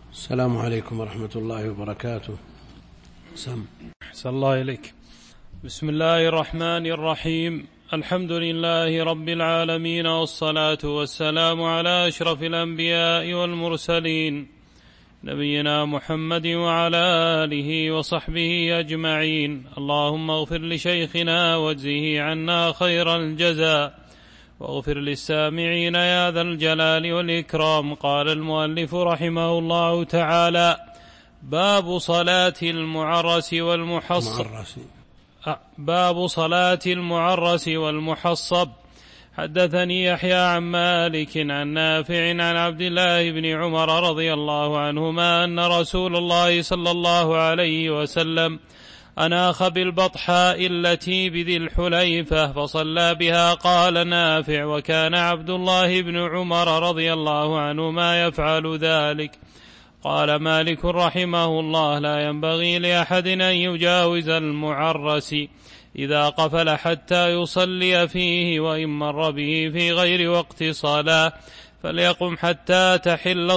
السلام عليكم ورحمة الله وبركاته. أحسن الله إليك. بسم الله الرحمن الرحيم. الحمد لله رب العالمين، والصلاة والسلام على أشرف الأنبياء والمرسلين، نبينا محمد وعلى آله وصحبه أجمعين. اللهم اغفر لشيخنا واجزه عنا خير الجزاء، واغفر للسامعين يا ذا الجلال والإكرام. قال المؤلف رحمه الله تعالى: باب صلاة المعرس والمحصب. باب صلاة المعرس والمحصب. حدثني يحيى عن مالك عن نافع عن عبد الله بن عمر رضي الله عنهما أن رسول الله صلى الله عليه وسلم أناخ بالبطحاء التي بذي الحليفة فصلى بها. قال نافع: وكان عبد الله بن عمر رضي الله عنهما يفعل ذلك. قال مالك رحمه الله: لا ينبغي لأحد أن يجاوز المعرس إذا قفل حتى يصلي فيه، وإن مر به في غير وقت صلاة فليقم حتى تحل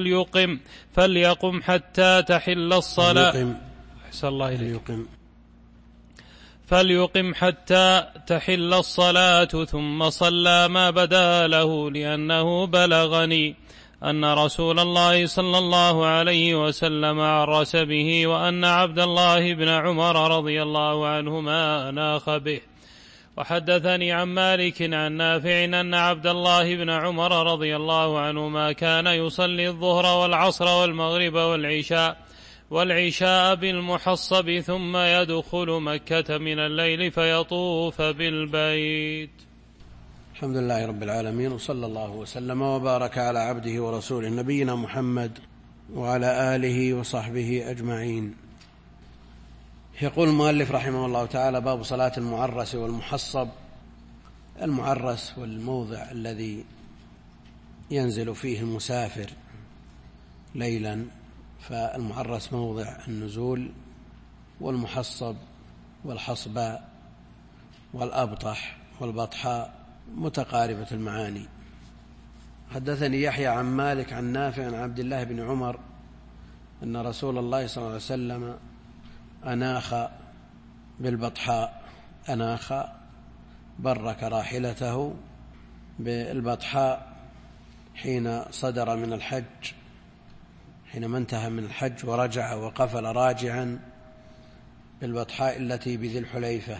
الصلاة فليقم حتى تحل الصلاة ثم صلى ما بدا له، لأنه بلغني أن رسول الله صلى الله عليه وسلم عرس به، وأن عبد الله بن عمر رضي الله عنهما أناخ به. وحدثني عن مالك عن نافع أن عبد الله بن عمر رضي الله عنهما كان يصلي الظهر والعصر والمغرب والعشاء بالمحصب، ثم يدخل مكة من الليل فيطوف بالبيت. الحمد لله رب العالمين، وصلى الله وسلم وبارك على عبده ورسوله نبينا محمد وعلى آله وصحبه أجمعين. يقول المؤلف رحمه الله تعالى: باب صلاة المعرس والمحصب. المعرس والموضع الذي ينزل فيه المسافر ليلا، فالمعرس موضع النزول، والمحصب والحصباء والأبطح والبطحاء متقاربة المعاني. حدثني يحيى عن مالك عن نافع عن عبد الله بن عمر أن رسول الله صلى الله عليه وسلم أناخ بالبطحاء. أناخ برك راحلته بالبطحاء حين صدر من الحج، حينما انتهى من الحج ورجع وقفل راجعا بالبطحاء التي بذي الحليفة،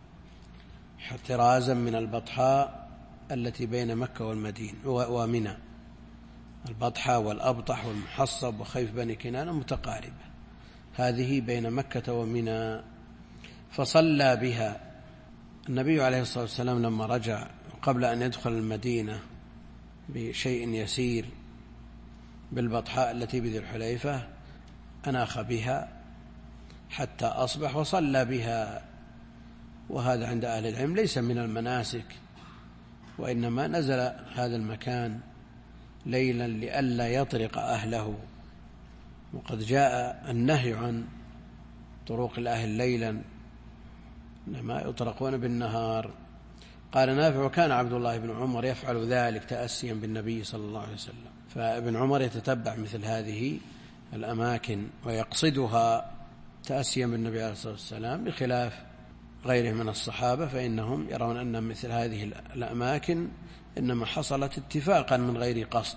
احترازا من البطحاء التي بين مكة والمدينة ومنى. البطحاء والأبطح والمحصب وخيف بني كنانة متقاربة، هذه بين مكة ومنى. فصلى بها النبي عليه الصلاة والسلام لما رجع قبل أن يدخل المدينة بشيء يسير بالبطحاء التي بذي الحليفة، أناخ بها حتى أصبح وصلى بها. وهذا عند أهل العلم ليس من المناسك، وإنما نزل هذا المكان ليلا لئلا يطرق أهله، وقد جاء النهي عن طرق الأهل ليلا، إنما يطرقون بالنهار. قال نافع: وكان عبد الله بن عمر يفعل ذلك تأسيا بالنبي صلى الله عليه وسلم. فابن عمر يتتبع مثل هذه الأماكن ويقصدها تأسيا بالنبي عليه الصلاة والسلام، بخلاف غيره من الصحابة، فإنهم يرون أن مثل هذه الأماكن إنما حصلت اتفاقا من غير قصد،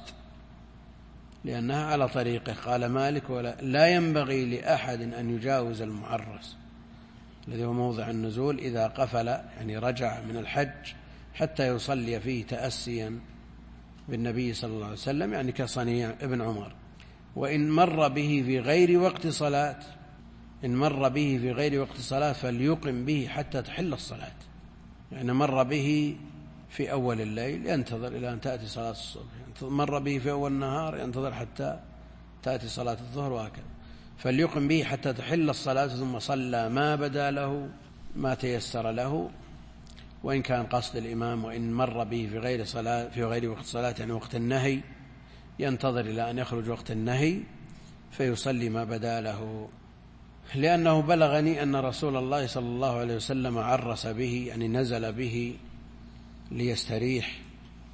لأنها على طريقه. قال مالك: لا ينبغي لأحد أن يجاوز المعرس الذي هو موضع النزول إذا قفل، يعني رجع من الحج، حتى يصلي فيه تأسيا بالنبي صلى الله عليه وسلم، يعني كصنيع ابن عمر. وإن مر به في غير وقت صلاة، إن مر به في غير وقت صلاة فليقم به حتى تحل الصلاة. يعني مر به في أول الليل ينتظر إلى أن تأتي صلاة الصبح، مر به في أول النهار ينتظر حتى تأتي صلاة الظهر، وهكذا. فليقم به حتى تحل الصلاة ثم صلى ما بدا له، ما تيسر له، وإن كان قصد الإمام. وإن مر به في غير وقت صلاة، يعني وقت النهي، ينتظر إلى أن يخرج وقت النهي فيصلي ما بدا له. لأنه بلغني أن رسول الله صلى الله عليه وسلم عرس به، يعني نزل به ليستريح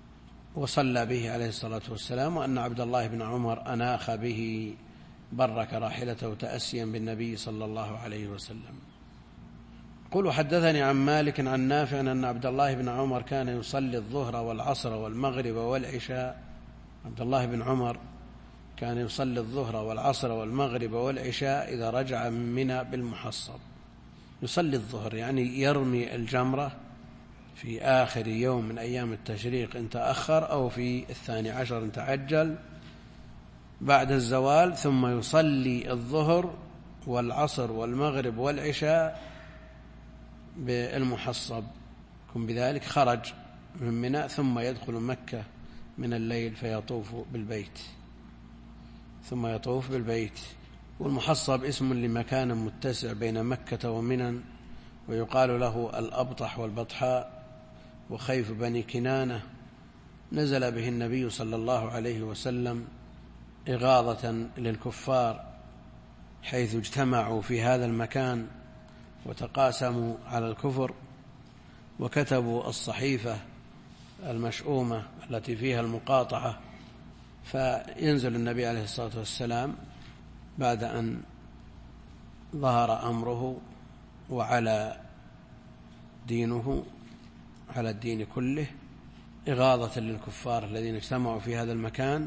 وصلى به عليه الصلاة والسلام، وأن عبد الله بن عمر أناخ به برك راحلته تأسيا بالنبي صلى الله عليه وسلم. قل حدثني عن مالك عن نافع أن عبد الله بن عمر كان يصلي الظهر والعصر والمغرب والعشاء. عبد الله بن عمر كان يصلي الظهر والعصر والمغرب والعشاء إذا رجع من منى بالمحصب. يصلي الظهر يعني يرمي الجمرة في آخر يوم من أيام التشريق إن تأخر، أو في 12 إن تعجل بعد الزوال، ثم يصلي الظهر والعصر والمغرب والعشاء بالمحصب. يكون بذلك خرج من منى، ثم يدخل مكة من الليل فيطوف بالبيت، ثم يطوف بالبيت. والمحصب اسم لمكان متسع بين مكة ومنى، ويقال له الأبطح والبطحاء وخيف بني كنانة. نزل به النبي صلى الله عليه وسلم إغاظة للكفار، حيث اجتمعوا في هذا المكان وتقاسموا على الكفر، وكتبوا الصحيفة المشؤومة التي فيها المقاطعة. فينزل النبي عليه الصلاة والسلام بعد أن ظهر أمره وعلى دينه على الدين كله، إغاظة للكفار الذين اجتمعوا في هذا المكان.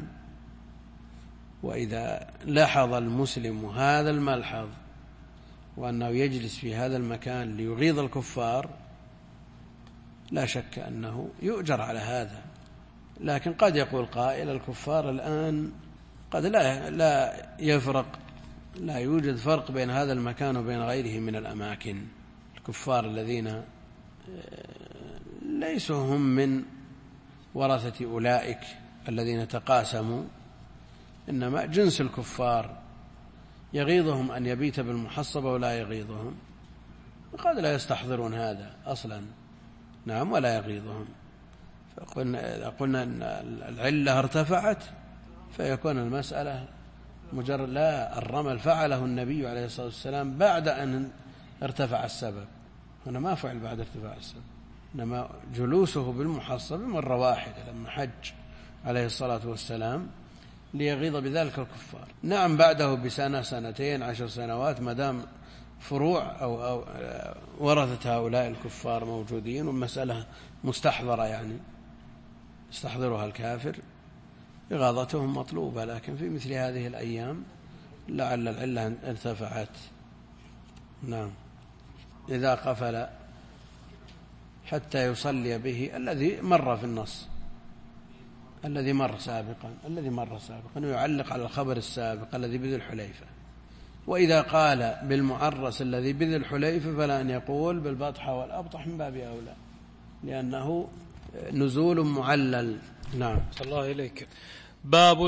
وإذا لاحظ المسلم هذا الملحظ، وأنه يجلس في هذا المكان ليغيظ الكفار، لا شك أنه يؤجر على هذا. لكن قد يقول قائل الكفار الآن قد لا يفرق، لا يوجد فرق بين هذا المكان وبين غيره من الأماكن. الكفار الذين ليسوا هم من ورثة أولئك الذين تقاسموا، إنما جنس الكفار يغيظهم أن يبيت بالمحصبة ولا يغيظهم، قد لا يستحضرون هذا أصلا، نعم، ولا يغيظهم. فقلنا أن العلة ارتفعت، فيكون المسألة مجرد. لا، الرمل فعله النبي عليه الصلاة والسلام بعد أن ارتفع السبب، هنا ما فعل بعد ارتفاع السبب، إنما جلوسه بالمحصب مرة واحدة لما حج عليه الصلاة والسلام ليغيظ بذلك الكفار. نعم، بعده بسنة سنتين 10 سنوات، ما دام فروع أو ورثة هؤلاء الكفار موجودين والمسألة مستحضرة، يعني يستحضرها الكافر، إغاظتهم مطلوبة. لكن في مثل هذه الأيام لعل العلة ارتفعت. نعم، إذا قفل حتى يصلي به الذي مر في النص، الذي مر سابقا يعلق على الخبر السابق الذي بذي الحليفة. وإذا قال بالمعرس الذي بذي الحليفة فلا أن يقول بالبطحة والأبطح من باب أولى، لأنه نزول معلل. نعم، صلى الله إليك. باب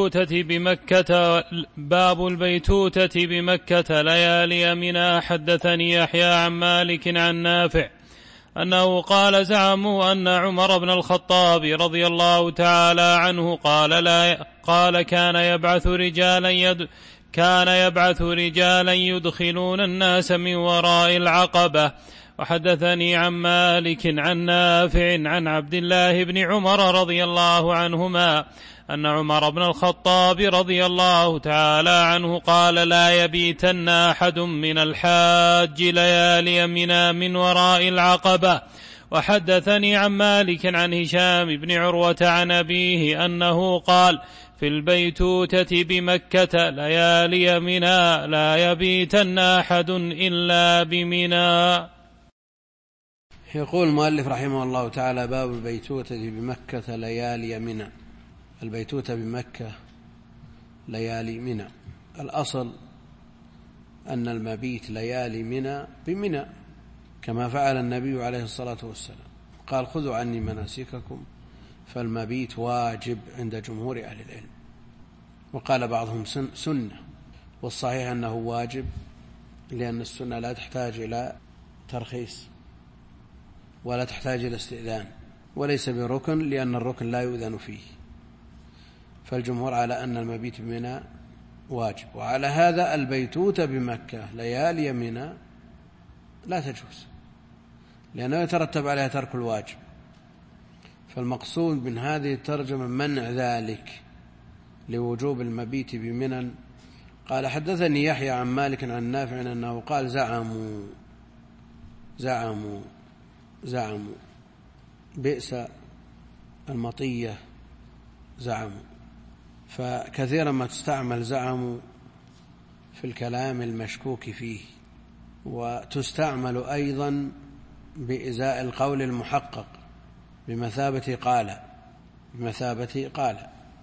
البيتوتة بمكة ليالي منى. حدثني يحيى عن مالك عن نافع أنه قال زعموا أن عمر بن الخطاب رضي الله تعالى عنه قال كان يبعث رجالا يدخلون الناس من وراء العقبة. وحدثني عن مالك عن نافع عن عبد الله بن عمر رضي الله عنهما أن عمر بن الخطاب رضي الله تعالى عنه قال لا يبيتن أحد من الحاج ليالي منى من وراء العقبة. وحدثني عن مالك عن هشام بن عروة عن أبيه أنه قال في البيتوتة بمكة ليالي منى لا يبيتن أحد إلا بمنى. يقول المؤلف رحمه الله تعالى: باب البيتوتة بمكة ليالي منى. البيتوتة بمكة ليالي منى، الأصل أن المبيت ليالي منى بمنى، كما فعل النبي عليه الصلاة والسلام، قال خذوا عني مناسككم، فالمبيت واجب عند جمهور أهل العلم. وقال بعضهم سنة، والصحيح أنه واجب، لأن السنة لا تحتاج إلى ترخيص ولا تحتاج إلى استئذان، وليس بركن، لأن الركن لا يؤذن فيه. فالجمهور على أن المبيت بمنى واجب، وعلى هذا البيتوتة بمكة ليالي منى لا تجوز، لأنه يترتب عليها ترك الواجب. فالمقصود من هذه الترجمة منع ذلك لوجوب المبيت بمنى. قال حدثني يحيى عن مالك عن نافع أنه قال زعموا بئس المطية زعموا. فكثيرا ما تستعمل زعموا في الكلام المشكوك فيه، وتستعمل أيضا بإزاء القول المحقق بمثابة قال.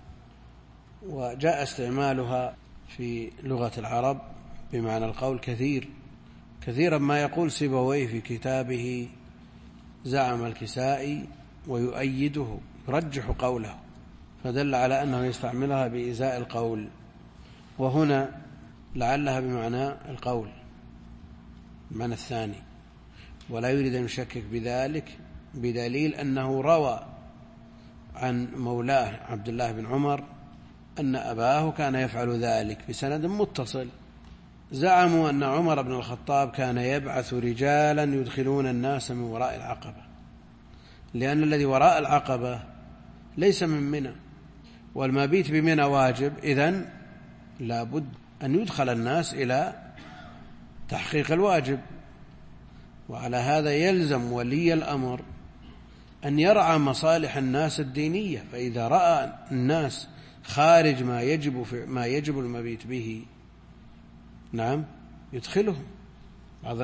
وجاء استعمالها في لغة العرب بمعنى القول كثيرا ما يقول سيبويه في كتابه زعم الكسائي ويؤيده يرجح قوله، فدل على أنه يستعملها بإزاء القول، وهنا لعلها بمعنى القول المعنى الثاني، ولا يريد أن يشكك بذلك بدليل أنه روى عن مولاه عبد الله بن عمر أن أباه كان يفعل ذلك بسند متصل. زعموا أن عمر بن الخطاب كان يبعث رجالا يدخلون الناس من وراء العقبة، لأن الذي وراء العقبة ليس من منى، والمبيت بمنى واجب، إذن لابد أن يدخل الناس إلى تحقيق الواجب. وعلى هذا يلزم ولي الأمر أن يرعى مصالح الناس الدينية، فإذا رأى الناس خارج ما يجب المبيت به يدخلهم. بعض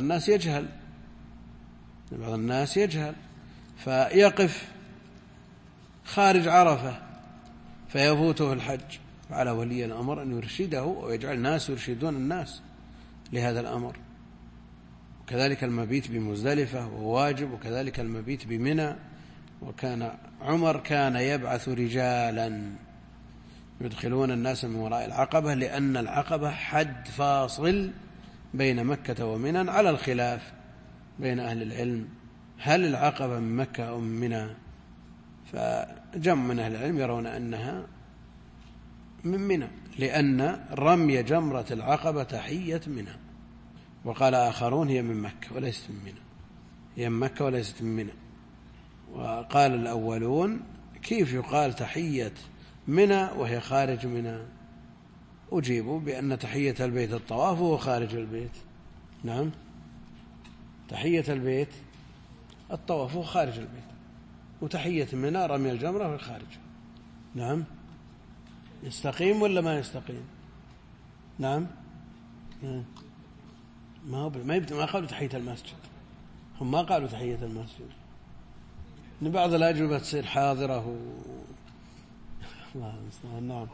الناس يجهل فيقف خارج عرفة فيفوته الحج، على ولي الأمر أن يرشده ويجعل الناس يرشدون الناس لهذا الأمر. وكذلك المبيت بمزدلفة وواجب، وكذلك المبيت بمنى. وكان عمر كان يبعث رجالا يدخلون الناس من وراء العقبة، لأن العقبة حد فاصل بين مكة ومنى، على الخلاف بين أهل العلم هل العقبة من مكة أو من منى، فجمع من أهل العلم يرون أنها من منى، لأن رمي جمرة العقبة تحية منى. وقال آخرون هي من مكة وليست من منى. وقال الأولون كيف يقال تحية منى وهي خارج منى؟ أجيبوا بأن تحية البيت الطواف وهو خارج البيت. تحية البيت الطواف وهو خارج البيت، وتحية منى رمي الجمرة في الخارج. يستقيم ولا ما يستقيم؟ ما قالوا تحية المسجد، هم ما قالوا تحية المسجد. إن بعض الأجوبة تصير حاضرة الله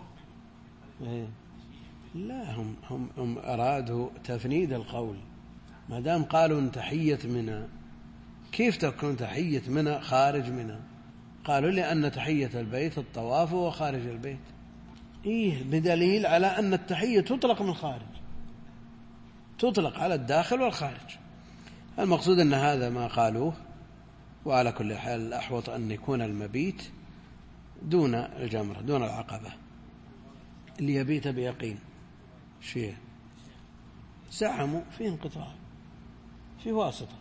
لا، هم أرادوا تفنيد القول. ما دام قالوا إن تحية منى، كيف تكون تحية منى خارج منى؟ قالوا لأن تحية البيت الطواف وخارج البيت. بدليل على أن التحية تطلق من الخارج، تطلق على الداخل والخارج. المقصود أن هذا ما قالوه. وعلى كل حال الأحوط أن يكون المبيت دون الجمرة، دون العقبة، اللي يبيت بيقين. شيء زعموا فيه انقطاع، في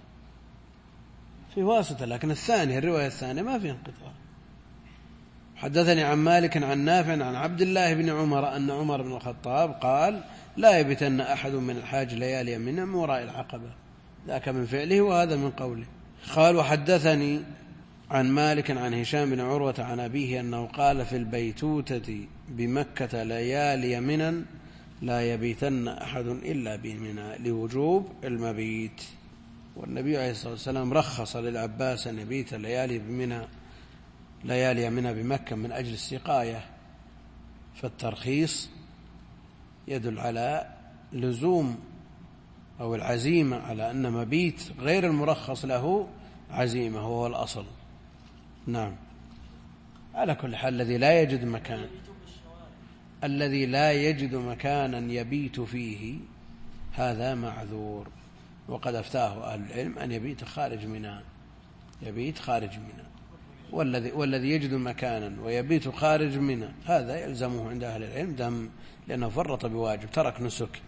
واسطة، لكن الرواية الثانية ما فيه انقطاع. حدثني عن مالك عن نافع عن عبد الله بن عمر أن عمر بن الخطاب قال لا يبتن أحد من الحاج ليالي من وراء العقبة، ذاك من فعله وهذا من قوله. قال وحدثني عن مالك عن هشام بن عروة عن أبيه أنه قال في البيتوتة بمكة ليالي منى لا يبيتن أحد إلا بمنى لوجوب المبيت. والنبي عليه الصلاة والسلام رخص للعباس أن يبيت ليالي منى بمكة من أجل السقاية، فالترخيص يدل على لزوم أو العزيمة على أن مبيت غير المرخص له عزيمة، وهو الأصل. على كل حال الذي لا يجد مكانا يبيت فيه هذا معذور، وقد أفتاه أهل العلم أن يبيت خارج منى، والذي يجد مكانا ويبيت خارج منى هذا يلزمه عند أهل العلم دم، لأنه فرط بواجب، ترك نسك.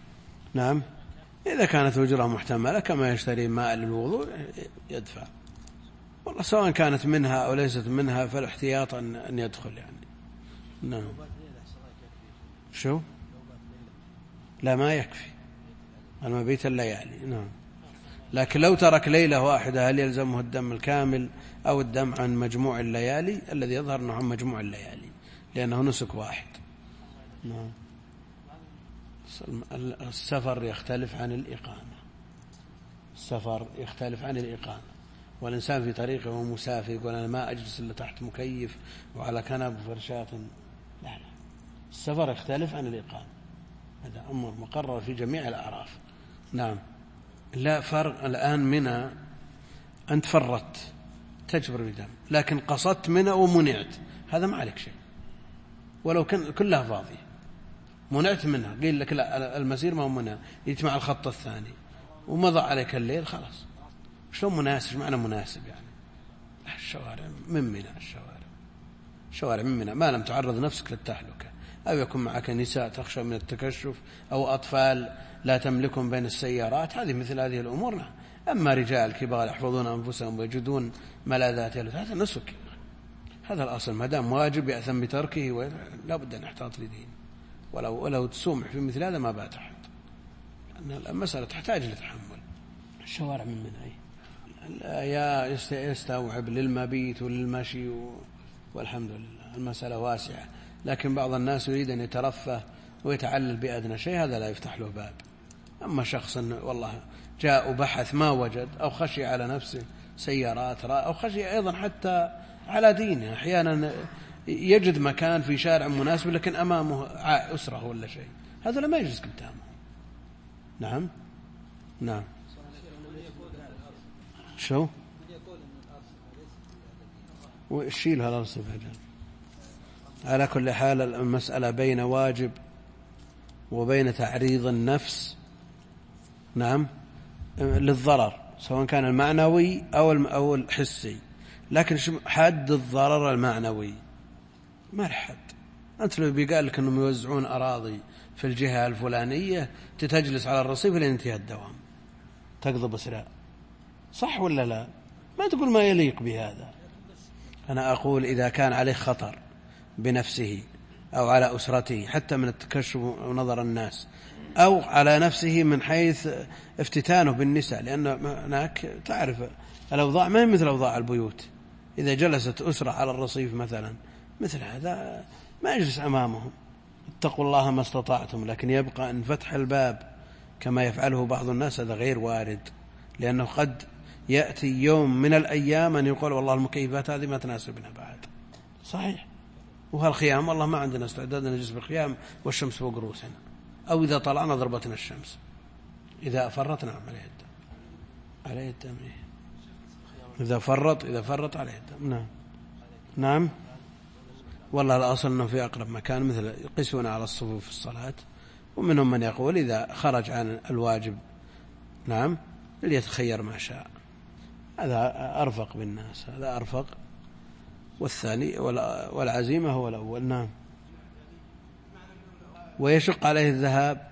إذا كانت أجرة محتملة كما يشتري ماء للوضوء يدفع. والله سواء كانت منها أو ليست منها فالاحتياط أن يدخل يعني. نعم. شو؟ لا ما يكفي المبيت الليالي. نعم. لكن لو ترك ليلة واحدة هل يلزمه الدم الكامل أو الدم عن مجموع الليالي؟ الذي يظهر أنه عن مجموع الليالي لأنه نسك واحد. نعم. السفر يختلف عن الإقامة. السفر يختلف عن الإقامة. والإنسان في طريقه وهو مسافر يقول أنا ما أجلس إلا تحت مكيف وعلى كنب وفرشات. لا لا، السفر يختلف عن الإقامة، هذا أمر مقرر في جميع الأعراف. نعم. لا فرق الآن منى أنت فرطت تجبر بدم، لكن قصدت منى ومنعت، هذا ما عليك شيء ولو كان كلها فاضية. منعت منها، قيل لك لا المسير ما هو منى، يجمع الخط الثاني ومضى عليك الليل، خلاص. شلون مناسب؟ معنى مناسب يعني الشوارع من منى، الشوارع من منى ما لم تعرض نفسك للتهلكة، أو يكون معك نساء تخشى من التكشف، أو أطفال لا تملكهم بين السيارات، هذه مثل هذه الأمور. أما رجال كبار يحفظون أنفسهم ويجدون ملاذات، هذا نسك، هذا الأصل. ما دام واجب يأثم بتركه، لا بد أن يحتاط لدين، ولو تسومح في مثل هذا ما بات أحد، لأن المسألة تحتاج لتحمل. الشوارع من منها يا يستوعب للمبيت وللمشي والحمد لله المسألة واسعة. لكن بعض الناس يريد أن يترفه ويتعلل بأدنى شيء، هذا لا يفتح له باب. أما شخص والله جاء وبحث ما وجد، أو خشي على نفسه سيارات، أو خشي أيضا حتى على دينه، أحيانا يجد مكان في شارع مناسب لكن أمامه أسرة ولا شيء، هذا لا ما يجلس قدامه. نعم. نعم. شو وشيل هالأرصف أجل. على كل حال المسألة بين واجب وبين تعريض النفس، نعم، للضرر سواء كان المعنوي أو الحسي. لكن حد الضرر المعنوي ما حد. أنت لو بيقال لك أنهم يوزعون أراضي في الجهة الفلانية تتجلس على الرصيف لين ينتهي الدوام تقضب أسراء، صح ولا لا؟ ما تقول ما يليق بهذا. أنا أقول إذا كان عليه خطر بنفسه أو على أسرته حتى من التكشف ونظر الناس، أو على نفسه من حيث افتتانه بالنساء، لأن هناك تعرف الأوضاع ما هي مثل أوضاع البيوت. إذا جلست أسرة على الرصيف مثلا مثل هذا ما يجلس أمامهم، اتقوا الله ما استطعتم. لكن يبقى أن فتح الباب كما يفعله بعض الناس هذا غير وارد، لأنه قد يأتي يوم من الأيام أن يقول والله المكيفات هذه ما تناسبنا بعد، صحيح، وهالخيام والله ما عندنا استعداد نجلس بالخيام والشمس فوق رؤوسنا، أو إذا طلعنا ضربتنا الشمس، إذا فرطنا عليه الدم. إذا فرط عليه الدم. نعم. نعم. والله الأصل أنه في أقرب مكان، مثل يقيسون على الصفوف في الصلاة، ومنهم من يقول إذا خرج عن الواجب نعم ليتخير ما شاء، هذا أرفق بالناس، هذا أرفق. والثاني والعزيمة هو الأول. نعم. ويشق عليه الذهاب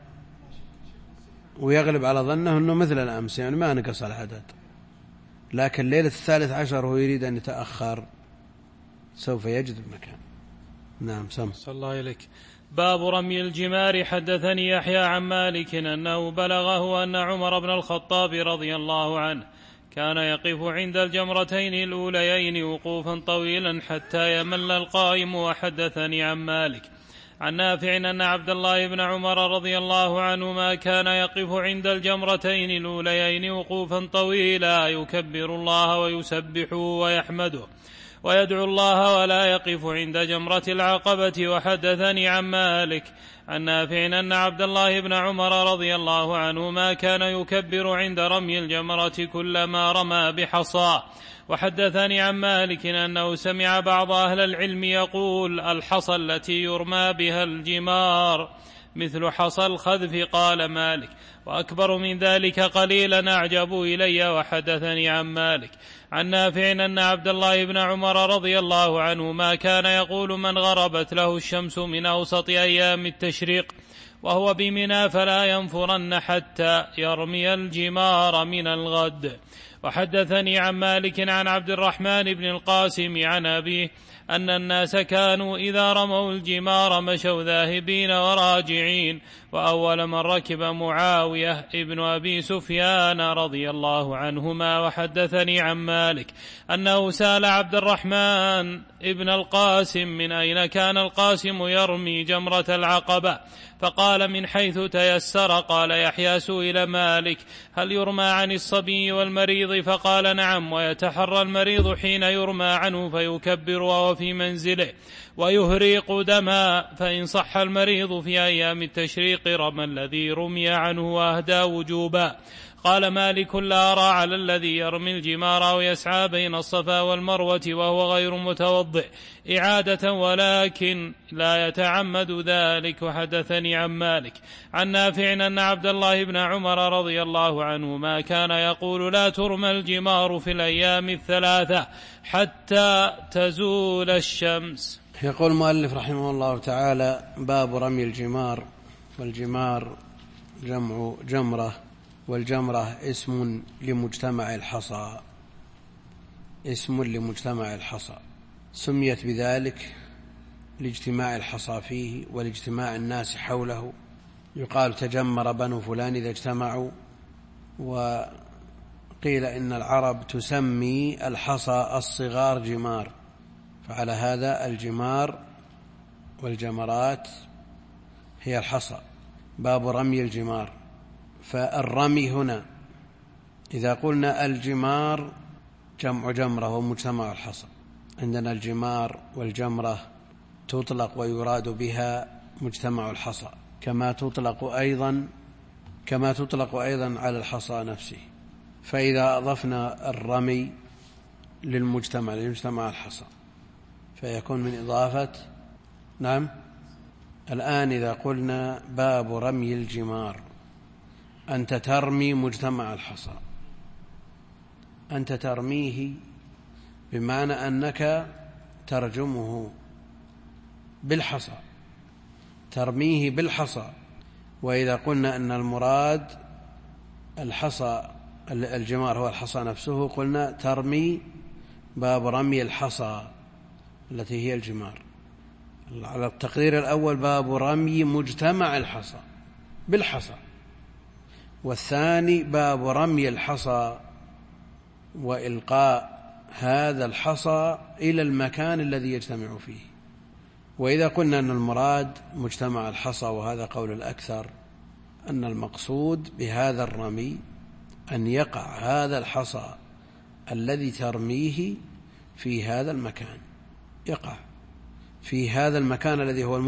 ويغلب على ظنه أنه مثل الأمس، يعني ما نقص العدد، لكن ليلة 13 هو يريد أن يتأخر سوف يجد المكان. نعم. صلى الله إليك. باب رمي الجمار. حدثني يحيى عن مالك أنه بلغه أن عمر بن الخطاب رضي الله عنه كان يقف عند الجمرتين الأوليين وقوفا طويلا حتى يمل القائم. وحدثني عن مالك عن نافع أن عبد الله بن عمر رضي الله عنهما كان يقف عند الجمرتين الأوليين وقوفا طويلا يكبر الله ويسبحه ويحمده ويدعو الله ولا يقف عند جمرة العقبة. وحدثني عن مالك عن نافع أن عبد الله بن عمر رضي الله عنهما كان يكبر عند رمي الجمرة كلما رمى بحصى. وحدثني عن مالك أنه سمع بعض أهل العلم يقول الحصى التي يرمى بها الجمار مثل حصى الخذف. قال مالك وأكبر من ذلك قليلا أعجب إلي. وحدثني عن مالك عن نافع أن عبد الله بن عمر رضي الله عنهما كان يقول من غربت له الشمس من أوسط أيام التشريق وهو بمنى فلا ينفرن حتى يرمي الجمار من الغد. وحدثني عن مالك عن عبد الرحمن بن القاسم عن أبيه أن الناس كانوا إذا رموا الجمار مشوا ذاهبين وراجعين. وأول من ركب معاوية ابن أبي سفيان رضي الله عنهما. وحدثني عن مالك أنه سأل عبد الرحمن ابن القاسم من أين كان القاسم يرمي جمرة العقبة، فقال من حيث تيسر. قال يحيى سئل مالك هل يرمى عن الصبي والمريض؟ فقال نعم، ويتحرى المريض حين يرمى عنه فيكبر وهو في منزله ويهريق دما، فإن صح المريض في أيام التشريق رمى الذي رمي عنه وأهدى وجوبا. قال مالك لا أرى على الذي يرمي الجمار أو يسعى بين الصفا والمروة وهو غير متوضئ إعادة، ولكن لا يتعمد ذلك. وحدثني عن مالك عن نافع أن عبد الله بن عمر رضي الله عنهما كان يقول لا ترمى الجمار في الأيام الثلاثة حتى تزول الشمس. يقول المؤلف رحمه الله تعالى: باب رمي الجمار. والجمار جمع جمرة، والجمرة اسم لمجتمع الحصى، اسم لمجتمع الحصى، سميت بذلك لاجتماع الحصى فيه ولاجتماع الناس حوله. يقال تجمر بنو فلان إذا اجتمعوا. وقيل إن العرب تسمي الحصى الصغار جمار، فعلى هذا الجمار والجمرات هي الحصى. باب رمي الجمار. فالرمي هنا إذا قلنا الجمار جمع جمرة ومجتمع الحصى، عندنا الجمار والجمرة تطلق ويراد بها مجتمع الحصى، كما تطلق أيضا على الحصى نفسه. فإذا أضفنا الرمي للمجتمع الحصى فيكون من إضافة. نعم. الآن إذا قلنا باب رمي الجمار، أنت ترمي مجتمع الحصى، أنت ترميه بمعنى أنك ترجمه بالحصى، ترميه بالحصى. وإذا قلنا أن المراد الحصى الجمار هو الحصى نفسه، قلنا ترمي باب رمي الحصى التي هي الجمار. على التقدير الأول باب رمي مجتمع الحصى بالحصى، والثاني باب رمي الحصى وإلقاء هذا الحصى إلى المكان الذي يجتمع فيه. وإذا قلنا أن المراد مجتمع الحصى، وهذا قول الأكثر، أن المقصود بهذا الرمي أن يقع هذا الحصى الذي ترميه في هذا المكان، يقع في هذا المكان الذي هو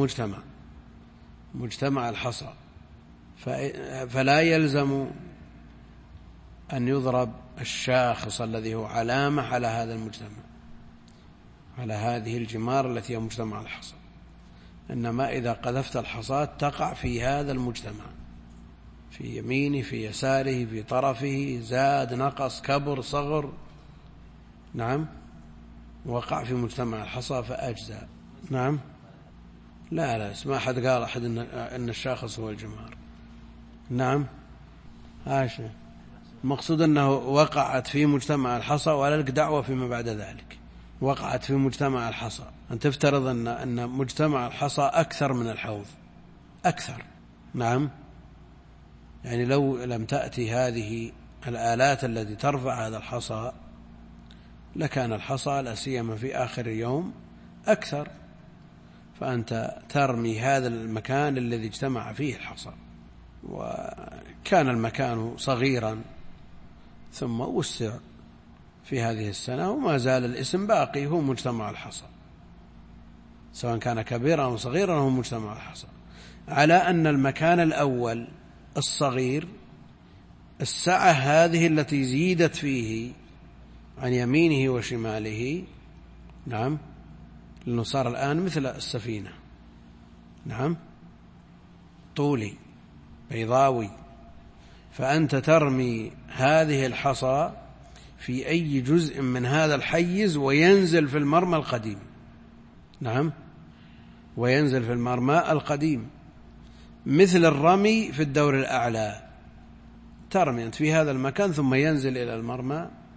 مجتمع الحصى. فلا يلزم أن يضرب الشاخص الذي هو علامة على هذا المجتمع، على هذه الجمار التي هي مجتمع الحصى، إنما إذا قذفت الحصاة تقع في هذا المجتمع، في يمينه في يساره في طرفه، زاد نقص كبر صغر، نعم، وقع في مجتمع الحصى فأجزاء. نعم. لا ما أحد قال أحد إن الشاخص هو الجمار. نعم. هاشا المقصود أنه وقعت في مجتمع الحصى، ولا لك دعوة فيما بعد ذلك. وقعت في مجتمع الحصى، أن تفترض أن مجتمع الحصى أكثر من الحوض، أكثر. نعم. يعني لو لم تأتي هذه الآلات التي ترفع هذا الحصى لكان الحصى لا سيما في آخر اليوم أكثر، فأنت ترمي هذا المكان الذي اجتمع فيه الحصى. وكان المكان صغيرا ثم وسع في هذه السنة، وما زال الاسم باقي، هو مجتمع الحصى، سواء كان كبيرا أو صغيرا هو مجتمع الحصى. على أن المكان الأول الصغير السعة هذه التي زيدت فيه عن يمينه وشماله، نعم، لأنه صار الآن مثل السفينة، نعم، طولي بيضاوي. فأنت ترمي هذه الحصى في أي جزء من هذا الحيز وينزل في المرمى القديم، نعم، وينزل في المرمى القديم، مثل الرمي في الدور الأعلى. ترمي أنت في هذا المكان ثم ينزل إلى المرمى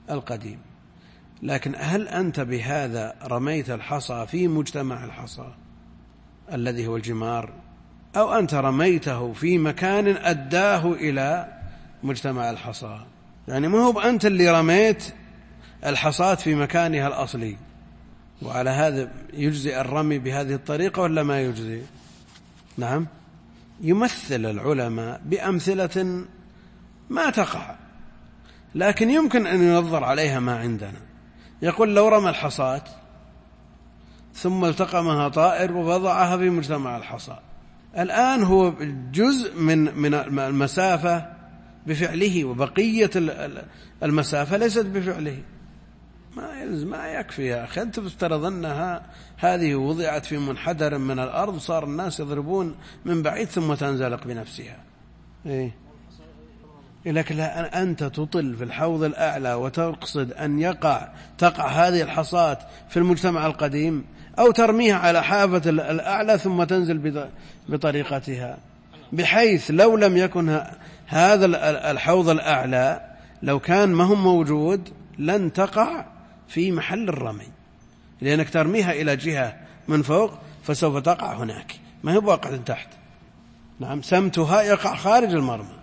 القديم. لكن هل أنت بهذا رميت الحصى في مجتمع الحصى الذي هو الجمار، أو أنت رميته في مكان أداه إلى مجتمع الحصى؟ يعني ما هو أنت اللي رميت الحصاة في مكانها الأصلي. وعلى هذا يجزي الرمي بهذه الطريقة ولا ما يجزي؟ نعم، يمثل العلماء بأمثلة ما تقع، لكن يمكن أن ينظر عليها ما عندنا. يقول لو رمى الحصاة ثم التقمها طائر ووضعها في مجتمع الحصى، الآن هو جزء من المسافة بفعله، وبقية المسافة ليست بفعله. ما يكفي يا أخي. أنت تفترض أنها هذه وضعت في منحدر من الأرض، صار الناس يضربون من بعيد ثم تنزلق بنفسها. إيه؟ لكن لا، أنت تطل في الحوض الأعلى وتقصد أن تقع هذه الحصاة في المجتمع القديم، أو ترميها على حافة الأعلى ثم تنزل بطريقتها، بحيث لو لم يكن هذا الحوض الأعلى، لو كان ما هو موجود لن تقع في محل الرمي، لأنك ترميها إلى جهة من فوق فسوف تقع هناك، ما هي واقعة تحت. نعم، سمتها يقع خارج المرمى.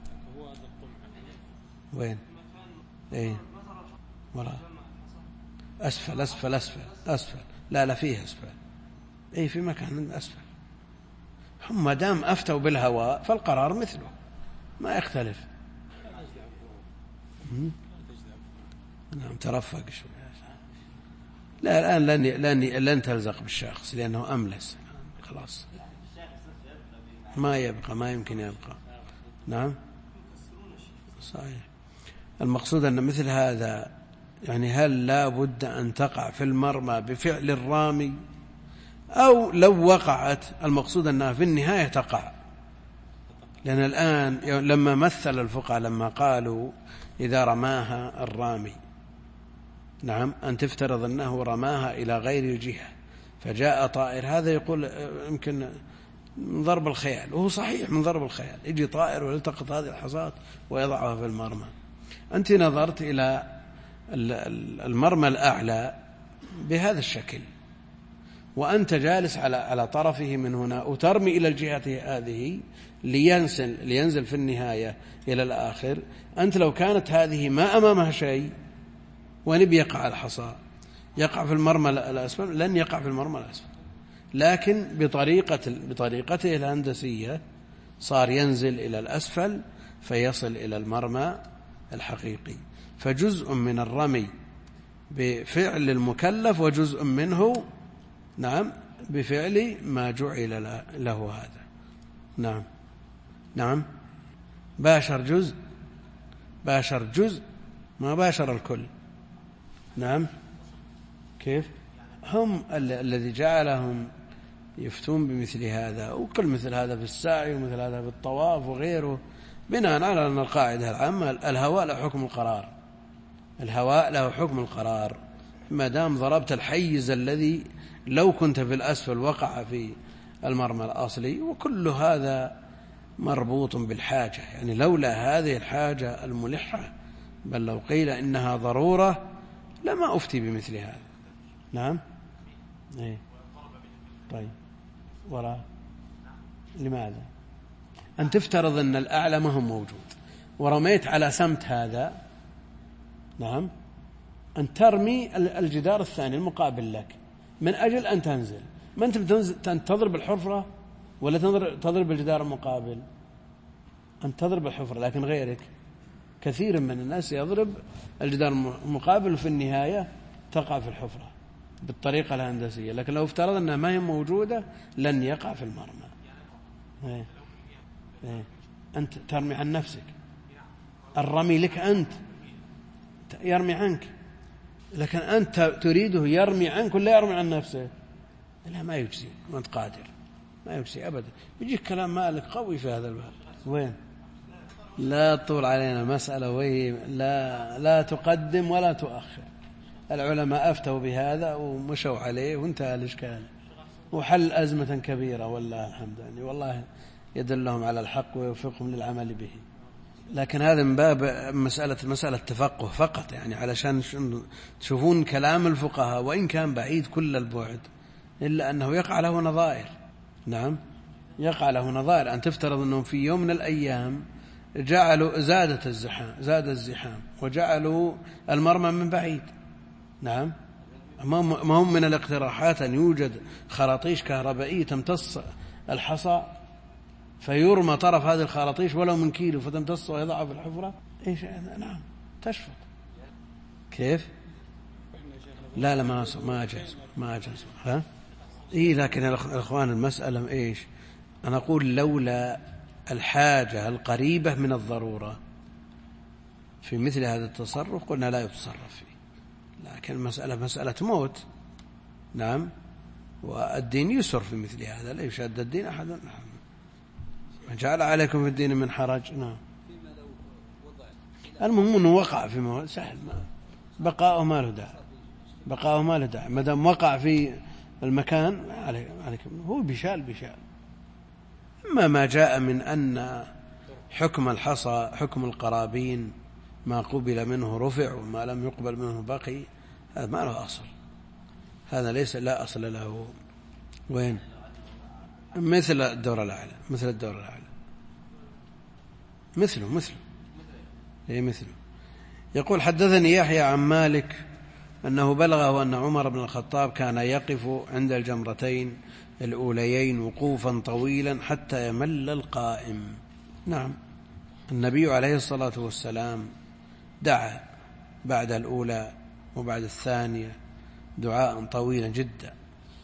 وين؟ ايه، وراء أسفل أسفل أسفل أسفل. لا فيه أسفل. ايه، في مكان أسفل. هم ما دام أفتوا بالهواء فالقرار مثله، ما يختلف. نعم، ترفق شوي. لا، الآن لن تلزق بالشخص لأنه أملس خلاص، ما يبقى، ما يمكن يبقى. نعم صحيح. المقصود أن مثل هذا، يعني هل لا بد أن تقع في المرمى بفعل الرامي، أو لو وقعت المقصود أنها في النهاية تقع؟ لأن الآن لما مثل الفقهاء لما قالوا إذا رماها الرامي، نعم، أن تفترض أنه رماها إلى غير الجهة فجاء طائر، هذا يقول يمكن من ضرب الخيال، وهو صحيح من ضرب الخيال، يجي طائر ويلتقط هذه الحصاة ويضعها في المرمى. أنت نظرت إلى المرمى الأعلى بهذا الشكل، وأنت جالس على طرفه من هنا، وترمي إلى الجهة هذه لينزل في النهاية إلى الآخر. أنت لو كانت هذه ما أمامها شيء ونبي يقع الحصى، يقع في المرمى الأسفل، لن يقع في المرمى الأسفل، لكن بطريقته الهندسية صار ينزل إلى الأسفل فيصل إلى المرمى الحقيقي. فجزء من الرمي بفعل المكلف، وجزء منه نعم بفعل ما جعل له هذا. نعم باشر جزء ما باشر الكل. نعم، كيف؟ هم الذي جعلهم يفتون بمثل هذا، وكل مثل هذا في السعي ومثل هذا في الطواف وغيره، بناء على أن القاعدة العامة الهواء له حكم القرار. الهواء له حكم القرار، ما دام ضربت الحيز الذي لو كنت في الأسفل وقع في المرمى الأصلي. وكل هذا مربوط بالحاجة، يعني لولا هذه الحاجة الملحة، بل لو قيل إنها ضرورة لما أفتي بمثل هذا. نعم، إيه، طيب، وراء لماذا؟ أن تفترض أن الأعلى ما هو موجود ورميت على سمت هذا، نعم، أن ترمي الجدار الثاني المقابل لك من أجل أن تنزل. ما أنت تضرب الحفرة ولا تضرب الجدار المقابل؟ أن تضرب الحفرة، لكن غيرك كثير من الناس يضرب الجدار المقابل وفي النهاية تقع في الحفرة بالطريقة الهندسية. لكن لو افترض أنها ما هي موجودة لن يقع في المرمى. أنت ترمي عن نفسك، الرمي لك أنت، يرمي عنك، لكن أنت تريده يرمي عنك ولا يرمي عن نفسه؟ لا، ما يجزي، ما أنت قادر، ما يجزي أبدا. يجيك كلام مالك قوي في هذا الباب. وين؟ لا تطول علينا مسألة، وهي لا تقدم ولا تؤخر. العلماء أفتوا بهذا ومشوا عليه وانتهى الإشكال وحل أزمة كبيرة والله الحمد، يعني والله يدلهم على الحق ويوفقهم للعمل به. لكن هذا من باب مسألة تفقه فقط، يعني علشان تشوفون كلام الفقهاء وإن كان بعيد كل البعد إلا أنه يقع له نظائر. نعم، يقع له نظائر. أن تفترض أنه في يوم من الأيام جعلوا زاد الزحام وجعلوا المرمى من بعيد. نعم، ما هم من الاقتراحات أن يوجد خراطيش كهربائية تمتص الحصى فيرمى طرف هذه الخراطيش ولو من كيلو فتمتص ويضعه في الحفرة؟ إيش؟ نعم، تشفط. كيف؟ لا ما أجاز. ها؟ إيه، لكن الأخوان المسألة إيش؟ أنا أقول لولا الحاجة القريبة من الضرورة في مثل هذا التصرف قلنا لا يتصرف فيه، لكن مسألة موت. نعم، والدين يسر في مثل هذا، لا يشاد الدين أحد. نعم، ما جعل عليكم في الدين من حرج. نعم، المهم أنه وقع في موت سهل، بقاؤه ما له داعي ما دام وقع في المكان عليكم هو بشال. أما ما جاء من أن حكم الحصى حكم القرابين، ما قبل منه رفع وما لم يقبل منه بقي، هذا ما له أصل، هذا لا أصل له. وين؟ مثل الدور الأعلى مثله. يقول حدثني يحيى عن مالك أنه بلغه أن عمر بن الخطاب كان يقف عند الجمرتين الأوليين وقوفا طويلا حتى يمل القائم. نعم، النبي عليه الصلاة والسلام دعا بعد الأولى وبعد الثانية دعاء طويلا جدا،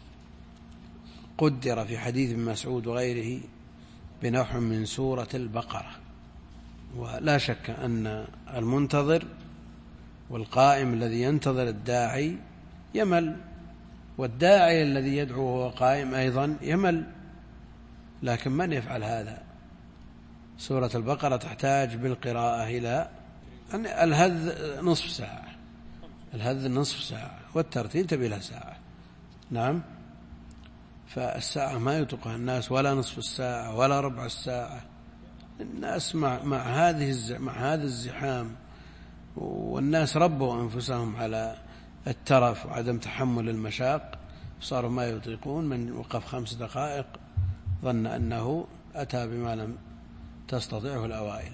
قدر في حديث ابن مسعود وغيره بنحو من سورة البقرة. ولا شك أن المنتظر والقائم الذي ينتظر الداعي يمل، والداعي الذي يدعو وهو قائم أيضا يمل، لكن من يفعل هذا؟ سورة البقرة تحتاج بالقراءة إلى الهذ نصف ساعة والترتيل تبي لها ساعة. نعم، فالساعة ما يطيقها الناس، ولا نصف الساعة ولا ربع الساعة. الناس مع هذا الزحام، والناس ربوا أنفسهم على الترف وعدم تحمل المشاق، صاروا ما يطيقون. من وقف 5 دقائق ظن أنه أتى بما لم تستطيعه الأوائل.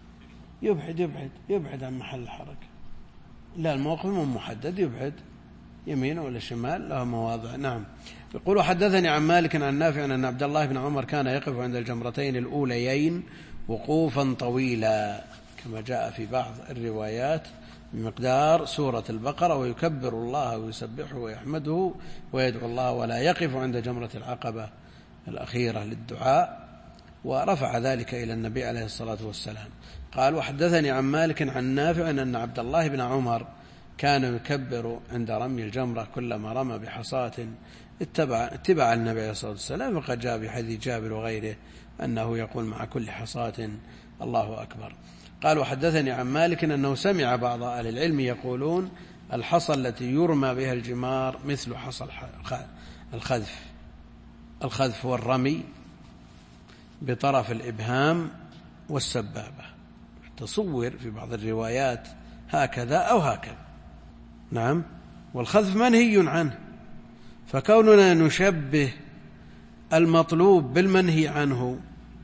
يبعد عن محل الحركة، لا الموقف مو محدد، يبعد يمين ولا شمال، له مواضع. نعم، يقول حدثني عن مالك عن نافع أن عبد الله بن عمر كان يقف عند الجمرتين الأوليين وقوفا طويلا، كما جاء في بعض الروايات بمقدار سورة البقرة، ويكبر الله ويسبحه ويحمده ويدعو الله، ولا يقف عند جمرة العقبة الأخيرة للدعاء، ورفع ذلك إلى النبي عليه الصلاة والسلام. قال وحدثني عن مالك عن نافع أن عبد الله بن عمر كان يكبر عند رمي الجمرة كلما رمى بحصاة اتبع النبي عليه الصلاة والسلام، وقد جاء بحديث جابر وغيره أنه يقول مع كل حصاة الله أكبر. قال وحدثني عن مالك أنه سمع بعض أهل العلم يقولون الحصى التي يرمى بها الجمار مثل حصى الخذف والرمي بطرف الإبهام والسبابة، تصور في بعض الروايات هكذا أو هكذا. نعم، والخذف منهي عنه، فكوننا نشبه المطلوب بالمنهي عنه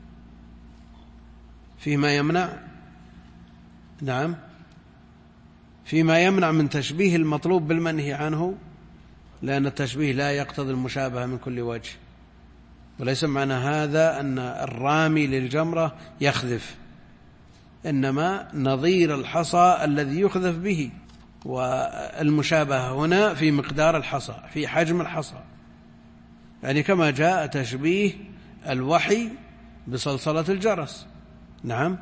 فيما يمنع، نعم، فيما يمنع من تشبيه المطلوب بالمنهي عنه، لأن التشبيه لا يقتضي المشابهة من كل وجه، وليس معنى هذا أن الرامي للجمرة يخذف، إنما نظير الحصى الذي يخذف به، والمشابهة هنا في مقدار الحصى، في حجم الحصى، يعني كما جاء تشبيه الوحي بصلصلة الجرس. نعم،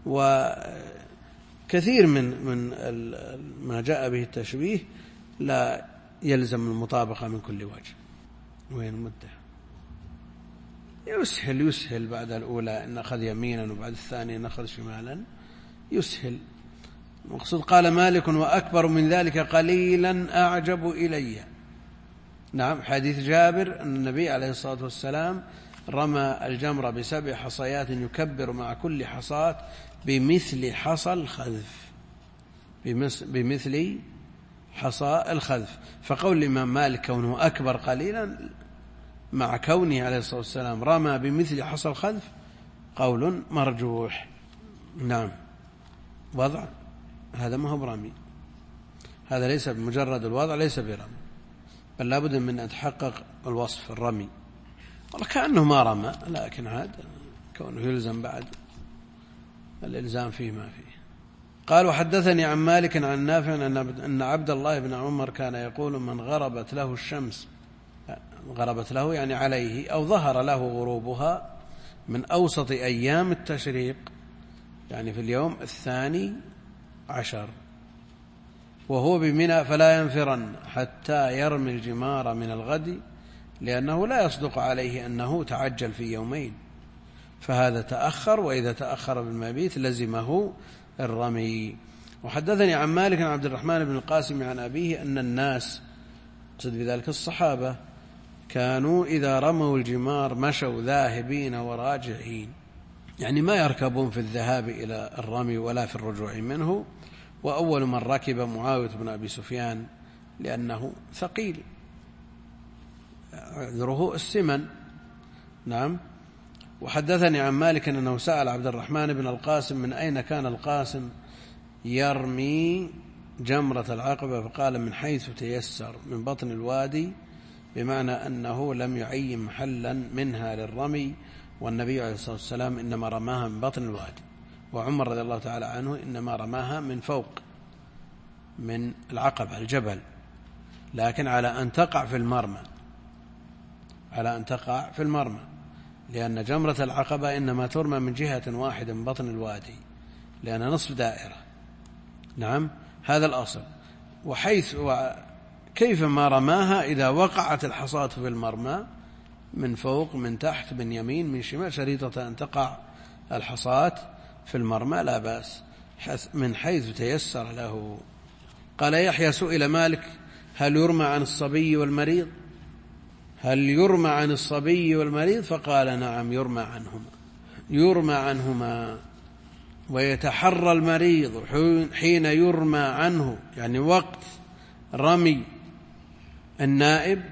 وكثير من ما جاء به التشبيه لا يلزم المطابقة من كل وجه. وين المدة؟ يسهل بعد الأولى أن أخذ يمينا وبعد الثانية أن أخذ شمالا، يسهل. مقصود قال مالك وأكبر من ذلك قليلا أعجب إلي. نعم، حديث جابر أن النبي عليه الصلاة والسلام رمى الجمرة ب7 حصيات يكبر مع كل حصاة بمثل حصى الخذف، بمثل حصى الخذف. فقول الإمام مالك كونه أكبر قليلا مع كونه عليه الصلاة والسلام رمى بمثل حصى الخذف قول مرجوح. نعم، وضع هذا ما هو برمي، هذا ليس بمجرد الوضع، ليس برمي، بل لابد من أن يتحقق الوصف الرمي. والله كأنه ما رمى، لكن عاد كونه يلزم بعد الإلزام فيه ما فيه. قال وحدثني عن مالك عن نافع أن عبد الله بن عمر كان يقول من غربت له الشمس، غربت له يعني عليه، أو ظهر له غروبها من أوسط أيام التشريق، يعني في اليوم 12 وهو بمنى فلا ينفرن حتى يرمي الجمار من الغد، لأنه لا يصدق عليه أنه تعجل في يومين، فهذا تأخر، وإذا تأخر بالمبيت لزمه الرمي. وحدثني عن مالك عن عبد الرحمن بن القاسم عن أبيه أن الناس، قصد بذلك الصحابة، كانوا إذا رموا الجمار مشوا ذاهبين وراجعين، يعني ما يركبون في الذهاب إلى الرمي ولا في الرجوع منه. وأول من ركب معاوية بن أبي سفيان لأنه ثقيل، عذره السمن. نعم. وحدثني عن مالك أنه سأل عبد الرحمن بن القاسم من أين كان القاسم يرمي جمرة العقبة، فقال من حيث تيسر من بطن الوادي، بمعنى أنه لم يعين محلا منها للرمي، والنبي عليه الصلاة والسلام إنما رماها من بطن الوادي، وعمر رضي الله تعالى عنه إنما رماها من فوق من العقبة الجبل، لكن على أن تقع في المرمى، على أن تقع في المرمى، لأن جمرة العقبة إنما ترمى من جهة واحدة من بطن الوادي، لأنها نصف دائرة. نعم، هذا الأصل. وحيث كيفما رماها إذا وقعت الحصاة في المرمى من فوق من تحت من يمين من شمال، شريطة أن تقع الحصاة في المرمى لا بأس من حيث تيسر له. قال يحيى سئل مالك هل يرمى عن الصبي والمريض؟ هل يرمى عن الصبي والمريض؟ فقال نعم يرمى عنهما. ويتحرى المريض حين يرمى عنه، يعني وقت رمي النائب،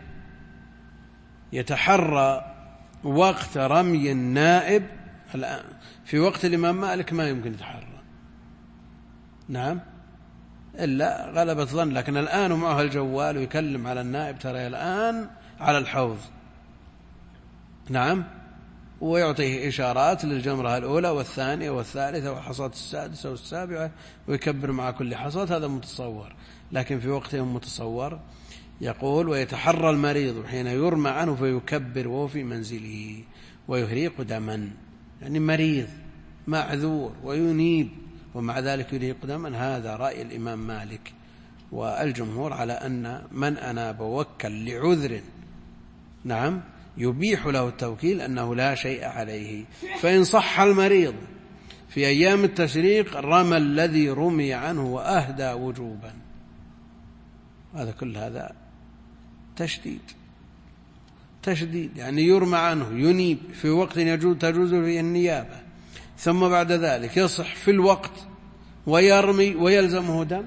يتحرى وقت رمي النائب. في وقت الإمام مالك ما يمكن يتحرى، نعم، إلا غلبة ظن، لكن الآن معه الجوال ويكلم على النائب ترى الآن على الحوض، نعم، ويعطيه إشارات للجمرة الأولى والثانية والثالثة والحصاة السادسة والسابعة، ويكبر مع كل حصاة، هذا متصور. لكن في وقتهم متصور. يقول ويتحرى المريض حين يرمى عنه فيكبر وهو في منزله ويهريق دما، يعني مريض معذور وينيب ومع ذلك يهريق دما. هذا رأي الإمام مالك والجمهور على أن من أناب ووكل لعذر، نعم، يبيح له التوكيل، أنه لا شيء عليه. فإن صح المريض في أيام التشريق رمى الذي رمي عنه وأهدى وجوبا. هذا كل هذا تشديد، يعني يرمى عنه ينيب في وقت تجوز فيه النيابة، ثم بعد ذلك يصح في الوقت ويرمي ويلزمه دم.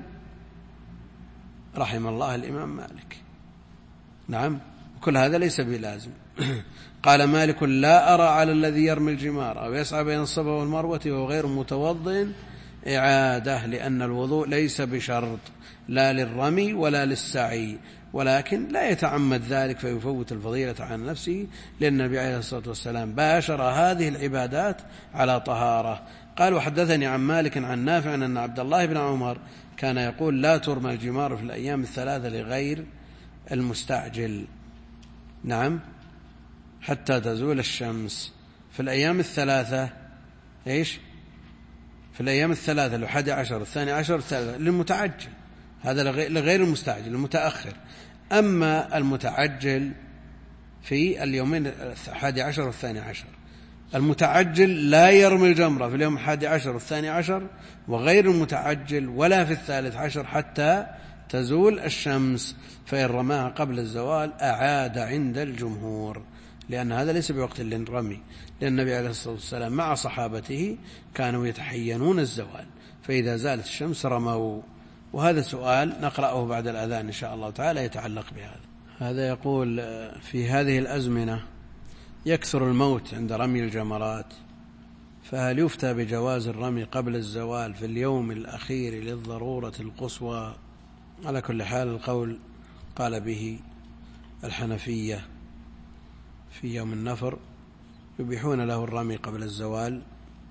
رحم الله الإمام مالك. نعم، كل هذا ليس بلازم. قال مالك لا أرى على الذي يرمي الجمار أو يسعى بين الصفا والمروة وهو غير متوضئ إعادة، لأن الوضوء ليس بشرط لا للرمي ولا للسعي، ولكن لا يتعمد ذلك فيفوت الفضيلة عن نفسه، لأن النبي عليه الصلاة والسلام باشر هذه العبادات على طهارة. قال وحدثني عن مالك عن نافع أن عبد الله بن عمر كان يقول لا ترمى الجمار في الأيام الثلاثة لغير المستعجل، نعم، حتى تزول الشمس. في الأيام الثلاثة إيش؟ في الأيام الثلاثة 11 12 13 للمتعجل، هذا لغير المستعجل المتأخر. أما المتعجل في اليومين 11 و12، المتعجل لا يرمي الجمرة في اليوم 11 و12، وغير المتعجل ولا في 13 حتى تزول الشمس، فإن رماها قبل الزوال أعاد عند الجمهور. لأن هذا ليس بوقت للرمي، لأن النبي عليه الصلاة والسلام مع صحابته كانوا يتحينون الزوال، فإذا زالت الشمس رموا. وهذا سؤال نقرأه بعد الأذان إن شاء الله تعالى يتعلق بهذا. هذا يقول: في هذه الأزمنة يكثر الموت عند رمي الجمرات، فهل يفتى بجواز الرمي قبل الزوال في اليوم الأخير للضرورة القصوى؟ على كل حال القول قال به الحنفية في يوم النفر، يبيحون له الرمي قبل الزوال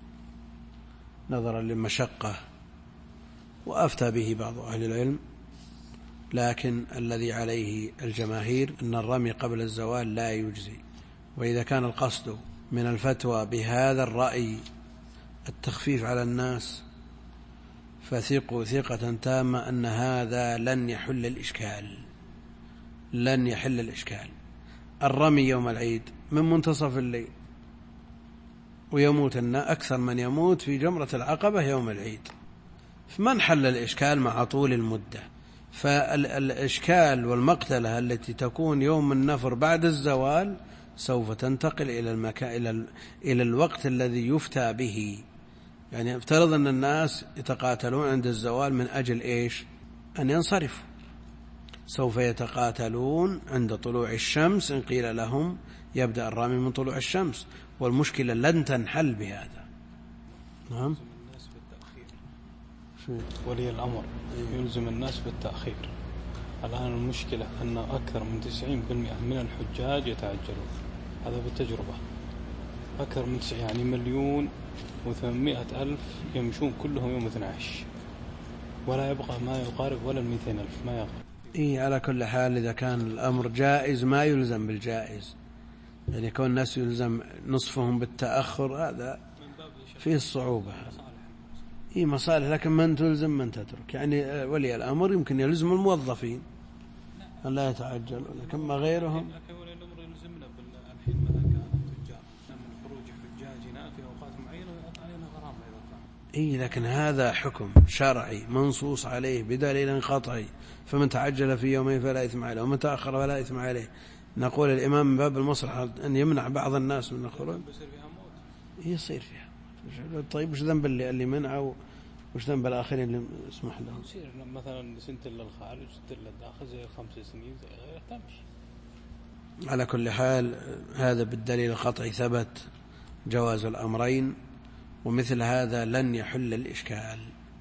نظرا للمشقة، وأفتى به بعض أهل العلم، لكن الذي عليه الجماهير أن الرمي قبل الزوال لا يجزي. وإذا كان القصد من الفتوى بهذا الرأي التخفيف على الناس، فثقوا ثقة تامة أن هذا لن يحل الإشكال. الرمي يوم العيد من منتصف الليل، ويموت أكثر من يموت في جمرة العقبة يوم العيد، فمن حل الإشكال مع طول المدة؟ فالإشكال والمقتلة التي تكون يوم النفر بعد الزوال سوف تنتقل إلى الوقت الذي يفتى به. يعني افترض أن الناس يتقاتلون عند الزوال من أجل إيش؟ أن ينصرفوا، سوف يتقاتلون عند طلوع الشمس إن قيل لهم يبدأ الرمي من طلوع الشمس، والمشكلة لن تنحل بهذا. نعم، ولي الأمر يلزم الناس بالتأخير. الآن المشكلة أن أكثر من 90% من الحجاج يتعجلون، هذا بالتجربة. أكثر من 90، يعني 1,800,000 يمشون كلهم يوم 12، ولا يبقى ما يقارب ولا 200,000 ما يقارب. على كل حال إذا كان الأمر جائز ما يلزم بالجائز، يعني كون الناس يلزم نصفهم بالتأخر هذا فيه الصعوبة. مصالح، لكن من تلزم من تترك. يعني ولي الأمر يمكن يلزم الموظفين أن لا يتعجل، لكن ما غيرهم. لكن ولي الأمر يلزمنا الحين مثلا كتجار من خروج حجاجنا في أوقات معينة ويقطع علينا غرامة إذا كان. لكن هذا حكم شرعي منصوص عليه بدليل قطعي، فمن تعجل في يومين فلا إثم عليه ومن تأخر فلا إثم عليه. نقول الإمام من باب المصلحة أن يمنع بعض الناس من الخروج، يصير فيها موت. طيب وش ذنب اللي منعه وش ذنب الآخرين اللي اسمح لهم؟ يصير مثلا سنة للخارج سنة للداخل زي 5 سنين زي غيره تمشي. على كل حال هذا بالدليل القطعي ثبت جواز الأمرين، ومثل هذا لن يحل الإشكال.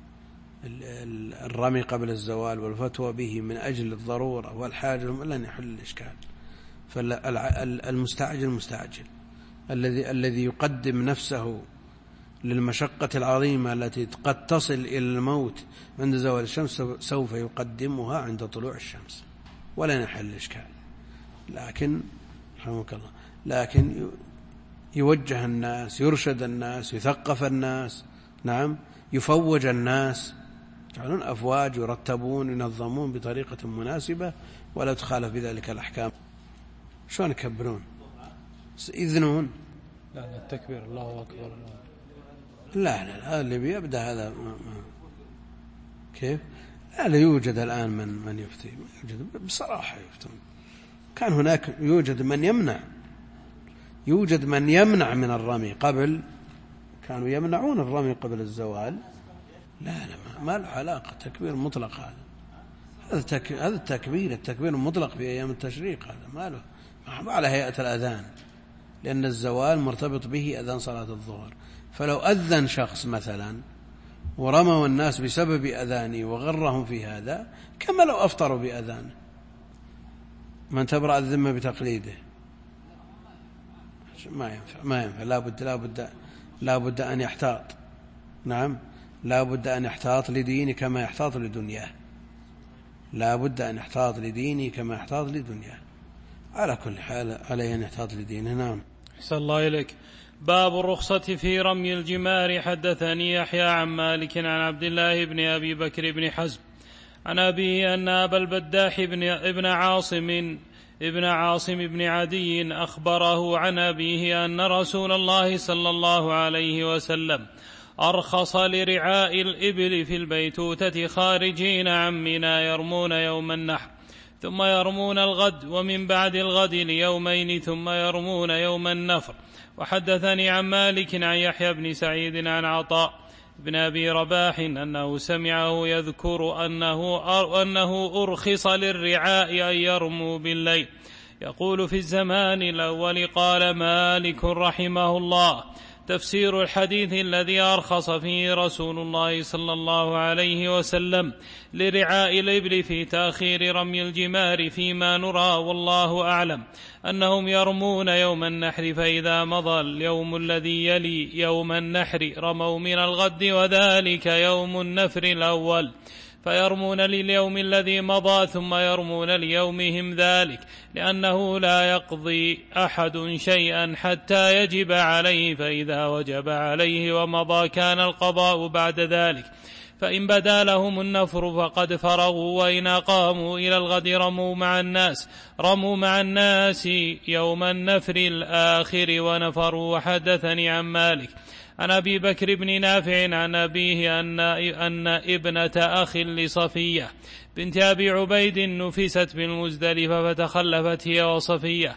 الرمي قبل الزوال والفتوى به من أجل الضرورة والحاجة لن يحل الإشكال. فالمستعجل الذي يقدم نفسه للمشقة العظيمة التي قد تصل إلى الموت عند زوال الشمس سوف يقدمها عند طلوع الشمس ولن يحل الإشكال. لكن رحمك الله، لكن يوجه الناس، يرشد الناس، يثقف الناس، نعم، يفوج الناس، يجعلون أفواج، يرتبون، ينظمون بطريقة مناسبة ولا تخالف بذلك الأحكام. شلون يكبرون؟ يذنون؟ لا التكبير الله أكبر. لا اللي بيبدأ هذا كيف؟ لا يوجد الآن من يفتي، يوجد بصراحة يفتون. كان هناك يوجد من يمنع من الرمي قبل، كانوا يمنعون الرمي قبل الزوال. لا ما له علاقة، تكبير مطلق هذا التكبير المطلق في أيام التشريق هذا ما على هيئة الأذان، لأن الزوال مرتبط به أذان صلاة الظهر. فلو أذن شخص مثلا ورموا الناس بسبب أذانه وغرهم في هذا كما لو أفطروا بأذانه، من تبرأ الذمة بتقليده؟ ما ينفع. لا بد أن يحتاط. نعم، لا بد أن يحتاط لدينه كما يحتاط لدنياه. لا بد أن يحتاط لدينه كما يحتاط لدنياه. على كل حال عليه أن يحتاط لدينه. نعم. أحسن الله إليك. باب الرخصة في رمي الجمار. حدثني يحيى عن مالك عن عبد الله بن أبي بكر بن حزم عن أبيه أن أبا البداح ابن عاصم بن عدي أخبره عن أبيه أن رسول الله صلى الله عليه وسلم أرخص لرعاء الإبل في البيتوتة خارجين عن منى يرمون يوم النحر، ثم يرمون الغد، ومن بعد الغد ليومين، ثم يرمون يوم النفر. وحدثني عن مالك عن يحيى بن سعيد عن عطاء بن أبي رباح أنه سمعه يذكر أنه أرخص للرعاء أن يرموا بالليل. يقول في الزمان الأول قال مالك رحمه الله: تفسير الحديث الذي أرخص فيه رسول الله صلى الله عليه وسلم لرعاء الإبل في تأخير رمي الجمار فيما نرى والله أعلم أنهم يرمون يوم النحر، فإذا مضى اليوم الذي يلي يوم النحر رموا من الغد، وذلك يوم النفر الأول، فيرمون لليوم الذي مضى ثم يرمون ليومهم ذلك، لأنه لا يقضي أحد شيئا حتى يجب عليه، فإذا وجب عليه ومضى كان القضاء بعد ذلك. فإن بدا لهم النفر فقد فرغوا، وإن أقاموا إلى الغد رموا مع الناس يوم النفر الآخر ونفروا. وحدثني عن مالك عن أبي بكر بن نافع عن أبيه أن ابنة أخ لصفية بنت أبي عبيد نفست بالمزدلفة، فتخلفت هي وصفية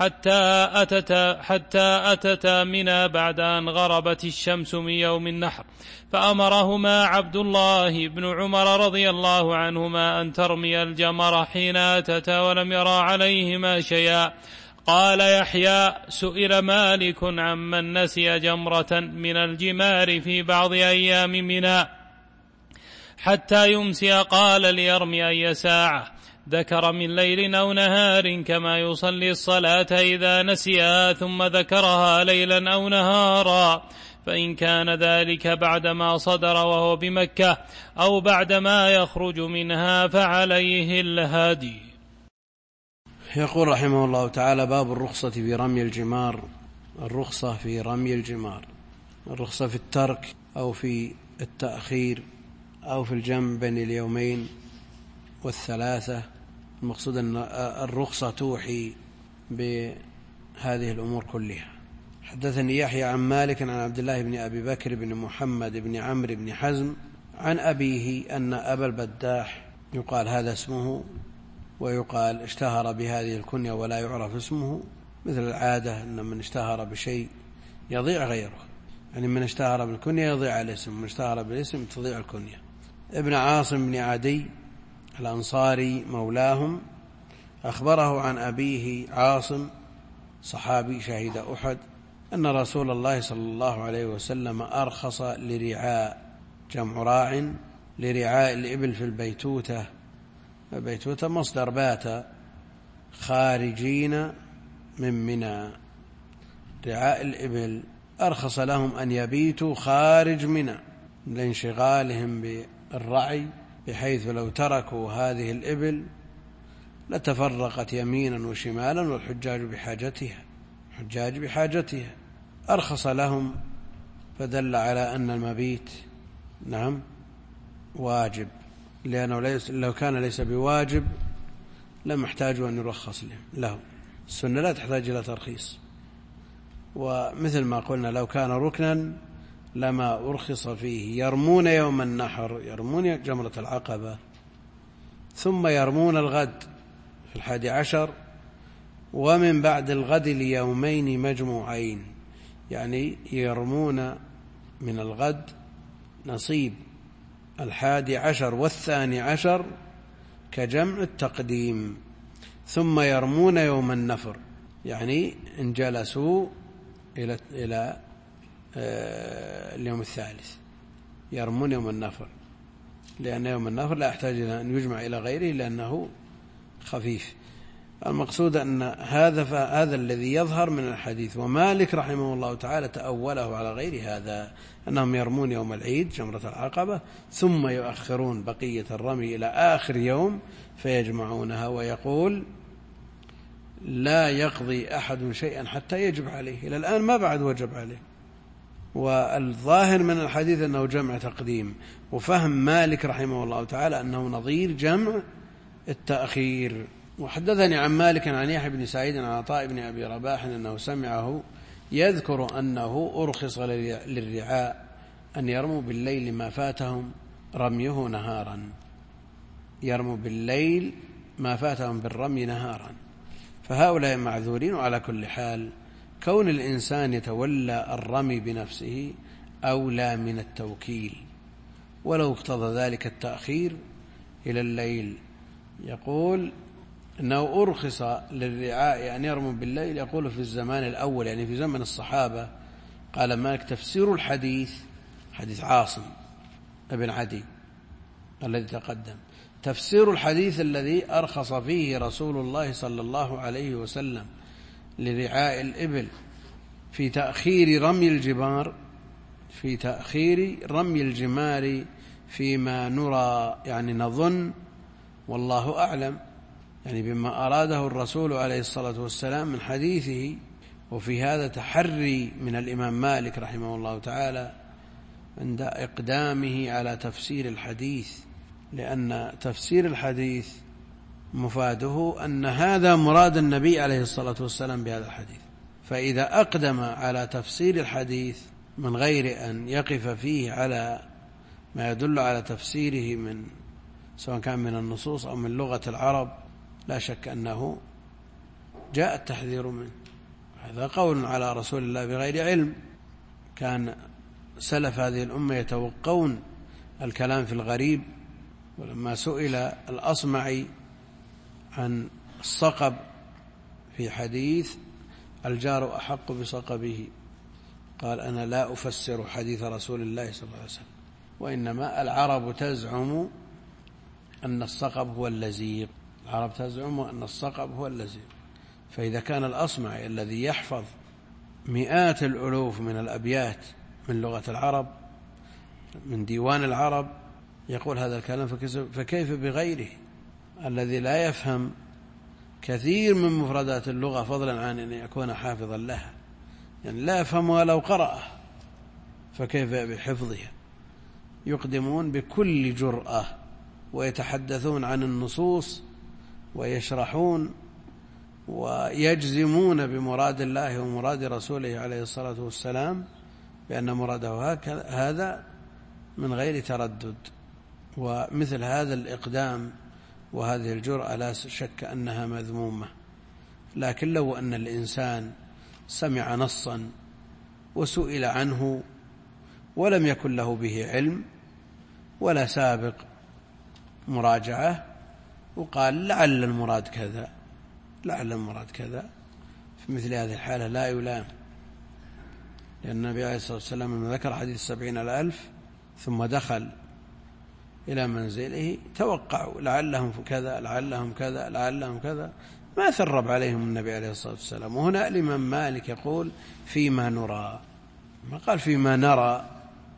حتى أتتا منى بعد أن غربت الشمس من يوم النحر، فأمرهما عبد الله بن عمر رضي الله عنهما أن ترمي الجمر حين أتتا ولم يرى عليهما شيئا. قال يحيى: سئل مالك عمن نسي جمرة من الجمار في بعض أيام منى حتى يمسي، قال: ليرمي أي ساعة ذكر من ليل أو نهار، كما يصلي الصلاة إذا نسيها ثم ذكرها ليلا أو نهارا، فإن كان ذلك بعدما صدر وهو بمكة أو بعدما يخرج منها فعليه الهادي. يقول رحمه الله تعالى: باب الرخصة في رمي الجمار. الرخصة في رمي الجمار، الرخصة في الترك أو في التأخير أو في الجمع بين اليومين والثلاثة. المقصود أن الرخصة توحي بهذه الأمور كلها. حدثني يحيى عن مالك عن عبد الله بن أبي بكر بن محمد بن عمرو بن حزم عن أبيه أن أبا البداح، يقال هذا اسمه ويقال اشتهر بهذه الكنية ولا يعرف اسمه، مثل العادة أن من اشتهر بشيء يضيع غيره، يعني من اشتهر بالكنية يضيع الاسم، من اشتهر بالاسم تضيع الكنية. ابن عاصم بن عدي الأنصاري مولاهم أخبره عن أبيه عاصم صحابي شهيد أحد أن رسول الله صلى الله عليه وسلم أرخص لرعاء، جمع راع، لرعاء الإبل في البيتوتة. البيتوتة مصدر بات، خارجين من منى. رعاء الإبل أرخص لهم أن يبيتوا خارج منى لانشغالهم بالرعي، بحيث لو تركوا هذه الإبل لتفرقت يمينا وشمالا والحجاج بحاجتها. أرخص لهم، فدل على أن المبيت واجب، لأنه لو كان ليس بواجب لم يحتاجوا أن يرخص لهم. السنة لا تحتاج إلى ترخيص، ومثل ما قلنا لو كان ركنا لما أرخص فيه. يرمون يوم النحر، يرمون جمرة العقبة، ثم يرمون الغد في 11، ومن بعد الغد ليومين مجموعين، يعني يرمون من الغد نصيب 11 و12 كجمع التقديم، ثم يرمون يوم النفر، يعني إن جلسوا إلى اليوم الثالث يرمون يوم النفر، لأن يوم النفر لا يحتاج إلى أن يجمع إلى غيره لأنه خفيف. المقصود أن هذا الذي يظهر من الحديث. ومالك رحمه الله تعالى تأوله على غير هذا، أنهم يرمون يوم العيد جمرة العقبة ثم يؤخرون بقية الرمي إلى آخر يوم فيجمعونها، ويقول لا يقضي أحد شيئا حتى يجب عليه. إلى الآن ما بعد وجب عليه. والظاهر من الحديث أنه جمع تقديم، وفهم مالك رحمه الله تعالى أنه نظير جمع التأخير. وحدثني عن مالك عن يحيى بن سعيد عن عطاء بن أبي رباح أنه سمعه يذكر أنه أرخص للرعاء أن يرموا بالليل ما فاتهم رميه نهارا، يرموا بالليل ما فاتهم بالرمي نهارا، فهؤلاء معذورين. وعلى كل حال كون الإنسان يتولى الرمي بنفسه أولى من التوكيل، ولو اقتضى ذلك التأخير إلى الليل. يقول إنه أرخص للرعاء أن يرموا بالليل، يقول في الزمان الأول يعني في زمن الصحابة. قال مالك تفسير الحديث، حديث عاصم ابن عدي الذي تقدم، تفسير الحديث الذي أرخص فيه رسول الله صلى الله عليه وسلم لرعاء الإبل في تأخير رمي الجمار، في تأخير رمي الجمار فيما نرى، يعني نظن والله أعلم، يعني بما أراده الرسول عليه الصلاة والسلام من حديثه. وفي هذا تحري من الإمام مالك رحمه الله تعالى عند إقدامه على تفسير الحديث، لأن تفسير الحديث مفاده أن هذا مراد النبي عليه الصلاة والسلام بهذا الحديث، فإذا أقدم على تفسير الحديث من غير أن يقف فيه على ما يدل على تفسيره من سواء كان من النصوص أو من لغة العرب، لا شك أنه جاء التحذير منه. هذا قول على رسول الله بغير علم. كان سلف هذه الأمة يتوقون الكلام في الغريب، ولما سئل الأصمعي عن الصقب في حديث الجار أحق بصقبه قال أنا لا أفسر حديث رسول الله صلى الله عليه وسلم، وإنما العرب تزعم أن الصقب هو اللزيق، العرب تزعم أن الصقب هو اللزيق. فإذا كان الأصمعي الذي يحفظ مئات الألوف من الأبيات من لغة العرب من ديوان العرب يقول هذا الكلام، فكيف بغيره الذي لا يفهم كثير من مفردات اللغة فضلا عن أن يكون حافظا لها، يعني لا يفهمها لو قرأه، فكيف بحفظها؟ يقدمون بكل جرأة ويتحدثون عن النصوص ويشرحون ويجزمون بمراد الله ومراد رسوله عليه الصلاة والسلام بأن مراده هذا من غير تردد. ومثل هذا الإقدام وهذه الجرأة لا شك أنها مذمومة، لكن لو أن الإنسان سمع نصا وسئل عنه ولم يكن له به علم ولا سابق مراجعة وقال لعل المراد كذا لعل المراد كذا، في مثل هذه الحالة لا يلام، لأن النبي عليه الصلاة والسلام لما ذكر حديث 70,000 ثم دخل إلى منزله توقعوا لعلهم كذا لعلهم كذا لعلهم كذا، ما ثرب عليهم النبي عليه الصلاة والسلام. وهنا الإمام مالك يقول فيما نرى، ما قال فيما نرى،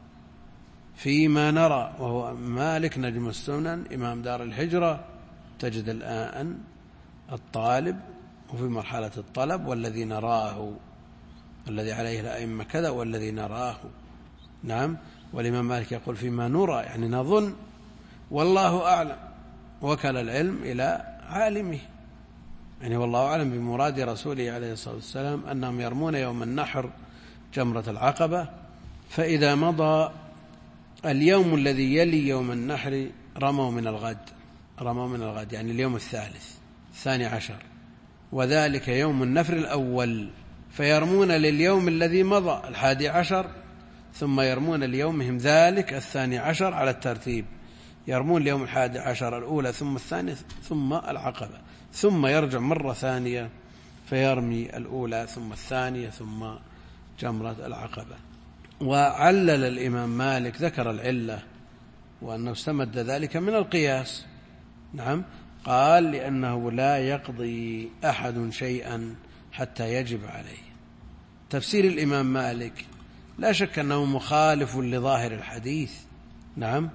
فيما نرى، وهو مالك نجم السنن إمام دار الهجرة. تجد الآن الطالب وفي مرحلة الطلب والذي نراه، الذي عليه الأئمة كذا والذي نراه، نعم. والإمام مالك يقول فيما نرى يعني نظن والله أعلم، وكل العلم إلى عالمه، يعني والله أعلم بمراد رسوله عليه الصلاة والسلام أنهم يرمون يوم النحر جمرة العقبة، فإذا مضى اليوم الذي يلي يوم النحر رموا من الغد يعني اليوم الثاني عشر، وذلك يوم النفر الأول، فيرمون لليوم الذي مضى 11 ثم يرمون ليومهم ذلك 12 على الترتيب، يرمون اليوم 11 الأولى ثم الثانية ثم العقبة، ثم يرجع مرة ثانية فيرمي الأولى ثم الثانية ثم جمرة العقبة. وعلل الإمام مالك ذكر العلة وأنه استمد ذلك من القياس، نعم، قال لأنه لا يقضي أحد شيئا حتى يجب عليه. تفسير الإمام مالك لا شك أنه مخالف لظاهر الحديث، نعم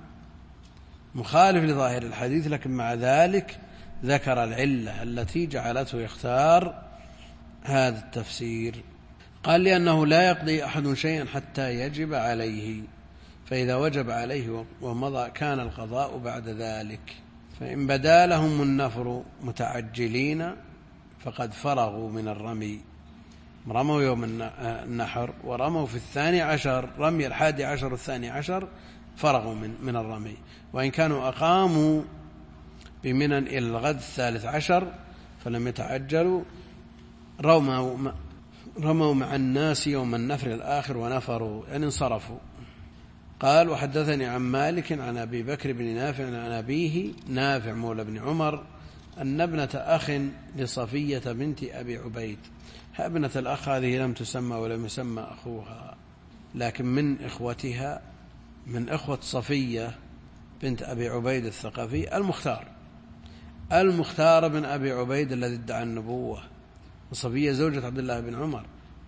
مخالف لظاهر الحديث، لكن مع ذلك ذكر العلة التي جعلته يختار هذا التفسير. قال لأنه لا يقضي أحد شيئا حتى يجب عليه، فإذا وجب عليه ومضى كان القضاء بعد ذلك. فإن بدا لهم النفر متعجلين فقد فرغوا من الرمي، رموا يوم النحر ورموا في 12 رمي 11 والثاني عشر فرغوا من الرمي. وإن كانوا أقاموا بمنى إلى الغد 13 فلم يتعجلوا، رموا مع الناس يوم النفر الآخر ونفروا، يعني انصرفوا. قال وحدثني عن مالك عن أبي بكر بن نافع عن أبيه نافع مولى بن عمر أن ابنة أخ لصفية بنت أبي عبيد. ابنة الأخ هذه لم تسمى ولم يسمى أخوها، لكن من إخوتها، من إخوة صفية بنت أبي عبيد الثقفي المختار بن أبي عبيد الذي ادعى النبوة، وصفية زوجة عبد الله بن عمر،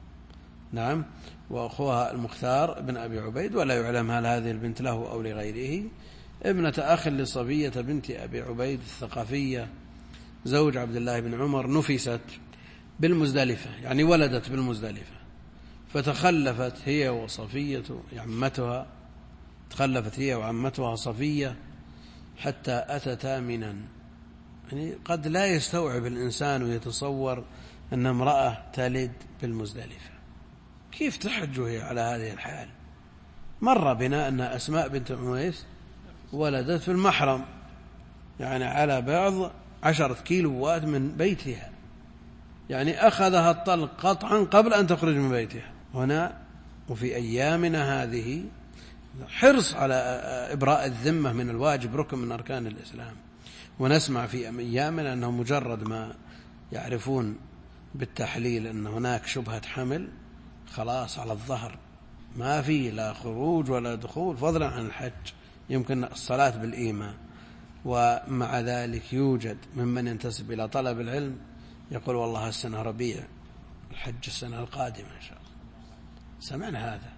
نعم، وأخوها المختار بن أبي عبيد، ولا يعلم هل هذه البنت له أو لغيره. ابنة أخ لصفية بنت أبي عبيد الثقفية زوج عبد الله بن عمر، نفست بالمزدلفة، يعني ولدت بالمزدلفة، فتخلفت هي وصفية عمتها، تخلفت هي وعمتها صفية حتى أتتا منى. يعني قد لا يستوعب الإنسان ويتصور أن امرأة تلد بالمزدلفة، كيف تحج هي على هذه الحال؟ مر بنا أن أسماء بنت عميس ولدت في المحرم، يعني على بعض 10 كيلوات من بيتها، يعني أخذها الطلق قطعا قبل أن تخرج من بيتها. هنا وفي أيامنا هذه حرص على إبراء الذمة من الواجب، ركن من أركان الإسلام. ونسمع في أيامنا أنه مجرد ما يعرفون بالتحليل أن هناك شبهة حمل خلاص على الظهر، ما في لا خروج ولا دخول، فضلا عن الحج، يمكن الصلاة بالإيمان. ومع ذلك يوجد ممن ينتسب إلى طلب العلم يقول والله السنة ربيع، الحج السنة القادمة إن شاء الله، سمعنا هذا.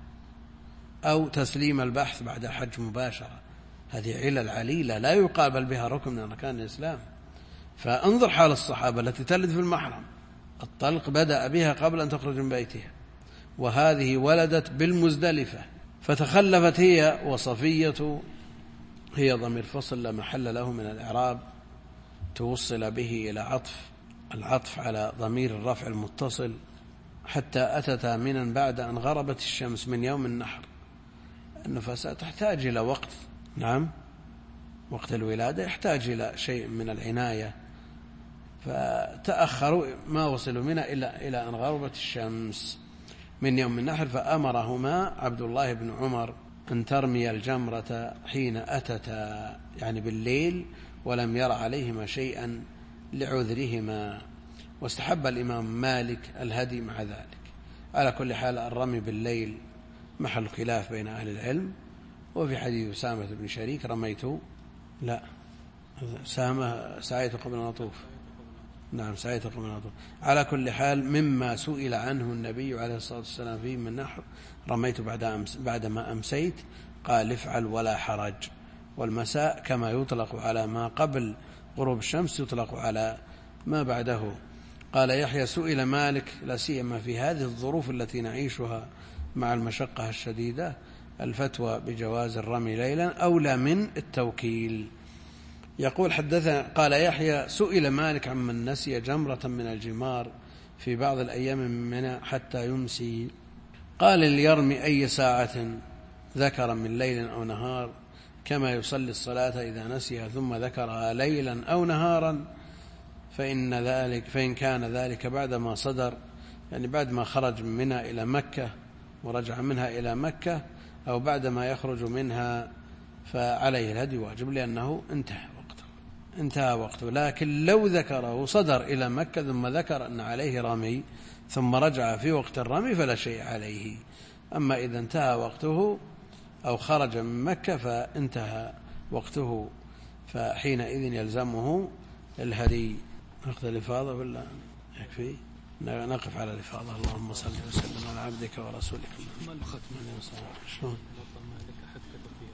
أو تسليم البحث بعد الحج مباشرة، هذه علل عليلة لا يقابل بها ركن من أركان الإسلام. فانظر حال الصحابة التي تلد في المحرم، الطلق بدأ بها قبل أن تخرج من بيتها، وهذه ولدت بالمزدلفة، فتخلفت هي وصفية. هي ضمير فصل لا محل له من الإعراب، توصل به إلى العطف على ضمير الرفع المتصل. حتى أتتا منى بعد أن غربت الشمس من يوم النحر. النفساء تحتاج إلى وقت، نعم، وقت الولادة يحتاج إلى شيء من العناية، فتأخروا ما وصلوا منها إلى أن غربت الشمس من يوم النحر. فأمرهما عبد الله بن عمر أن ترمي الجمرة حين أتتا، يعني بالليل، ولم ير عليهما شيئا لعذرهما. واستحب الإمام مالك الهدي مع ذلك. على كل حال الرمي بالليل محل خلاف بين أهل العلم. وفي حديث أسامة بن شريك رميت، لا، سعيت قبل أن أطوف، نعم، سعيت قبل أن أطوف. على كل حال مما سئل عنه النبي عليه الصلاة والسلام في من نحر، رميت بعدما أمسيت، قال افعل ولا حرج. والمساء كما يطلق على ما قبل غروب الشمس يطلق على ما بعده. قال يحيى سئل مالك لا سيما في هذه الظروف التي نعيشها مع المشقة الشديدة، الفتوى بجواز الرمي ليلا أولى من التوكيل. يقول حدثنا قال يحيى سئل مالك عمن نسي جمرة من الجمار في بعض الأيام من منى حتى يمسي، قال ليرمي أي ساعة ذكر من ليل أو نهار، كما يصلي الصلاة إذا نسيها ثم ذكرها ليلا أو نهارا، فإن كان ذلك بعدما صدر، يعني بعد ما خرج من منى إلى مكة ورجع منها إلى مكة، أو بعدما يخرج منها، فعليه الهدي واجب، لأنه انتهى وقته. لكن لو ذكره صدر إلى مكة ثم ذكر أن عليه رمي ثم رجع في وقت الرمي فلا شيء عليه. أما إذا انتهى وقته أو خرج من مكة فانتهى وقته، فحينئذ يلزمه الهدي. نأخذ الإفاضة ولا يكفي؟ نقف على الإفاضة. اللهم صل وسلم على عبدك ورسولك محمد.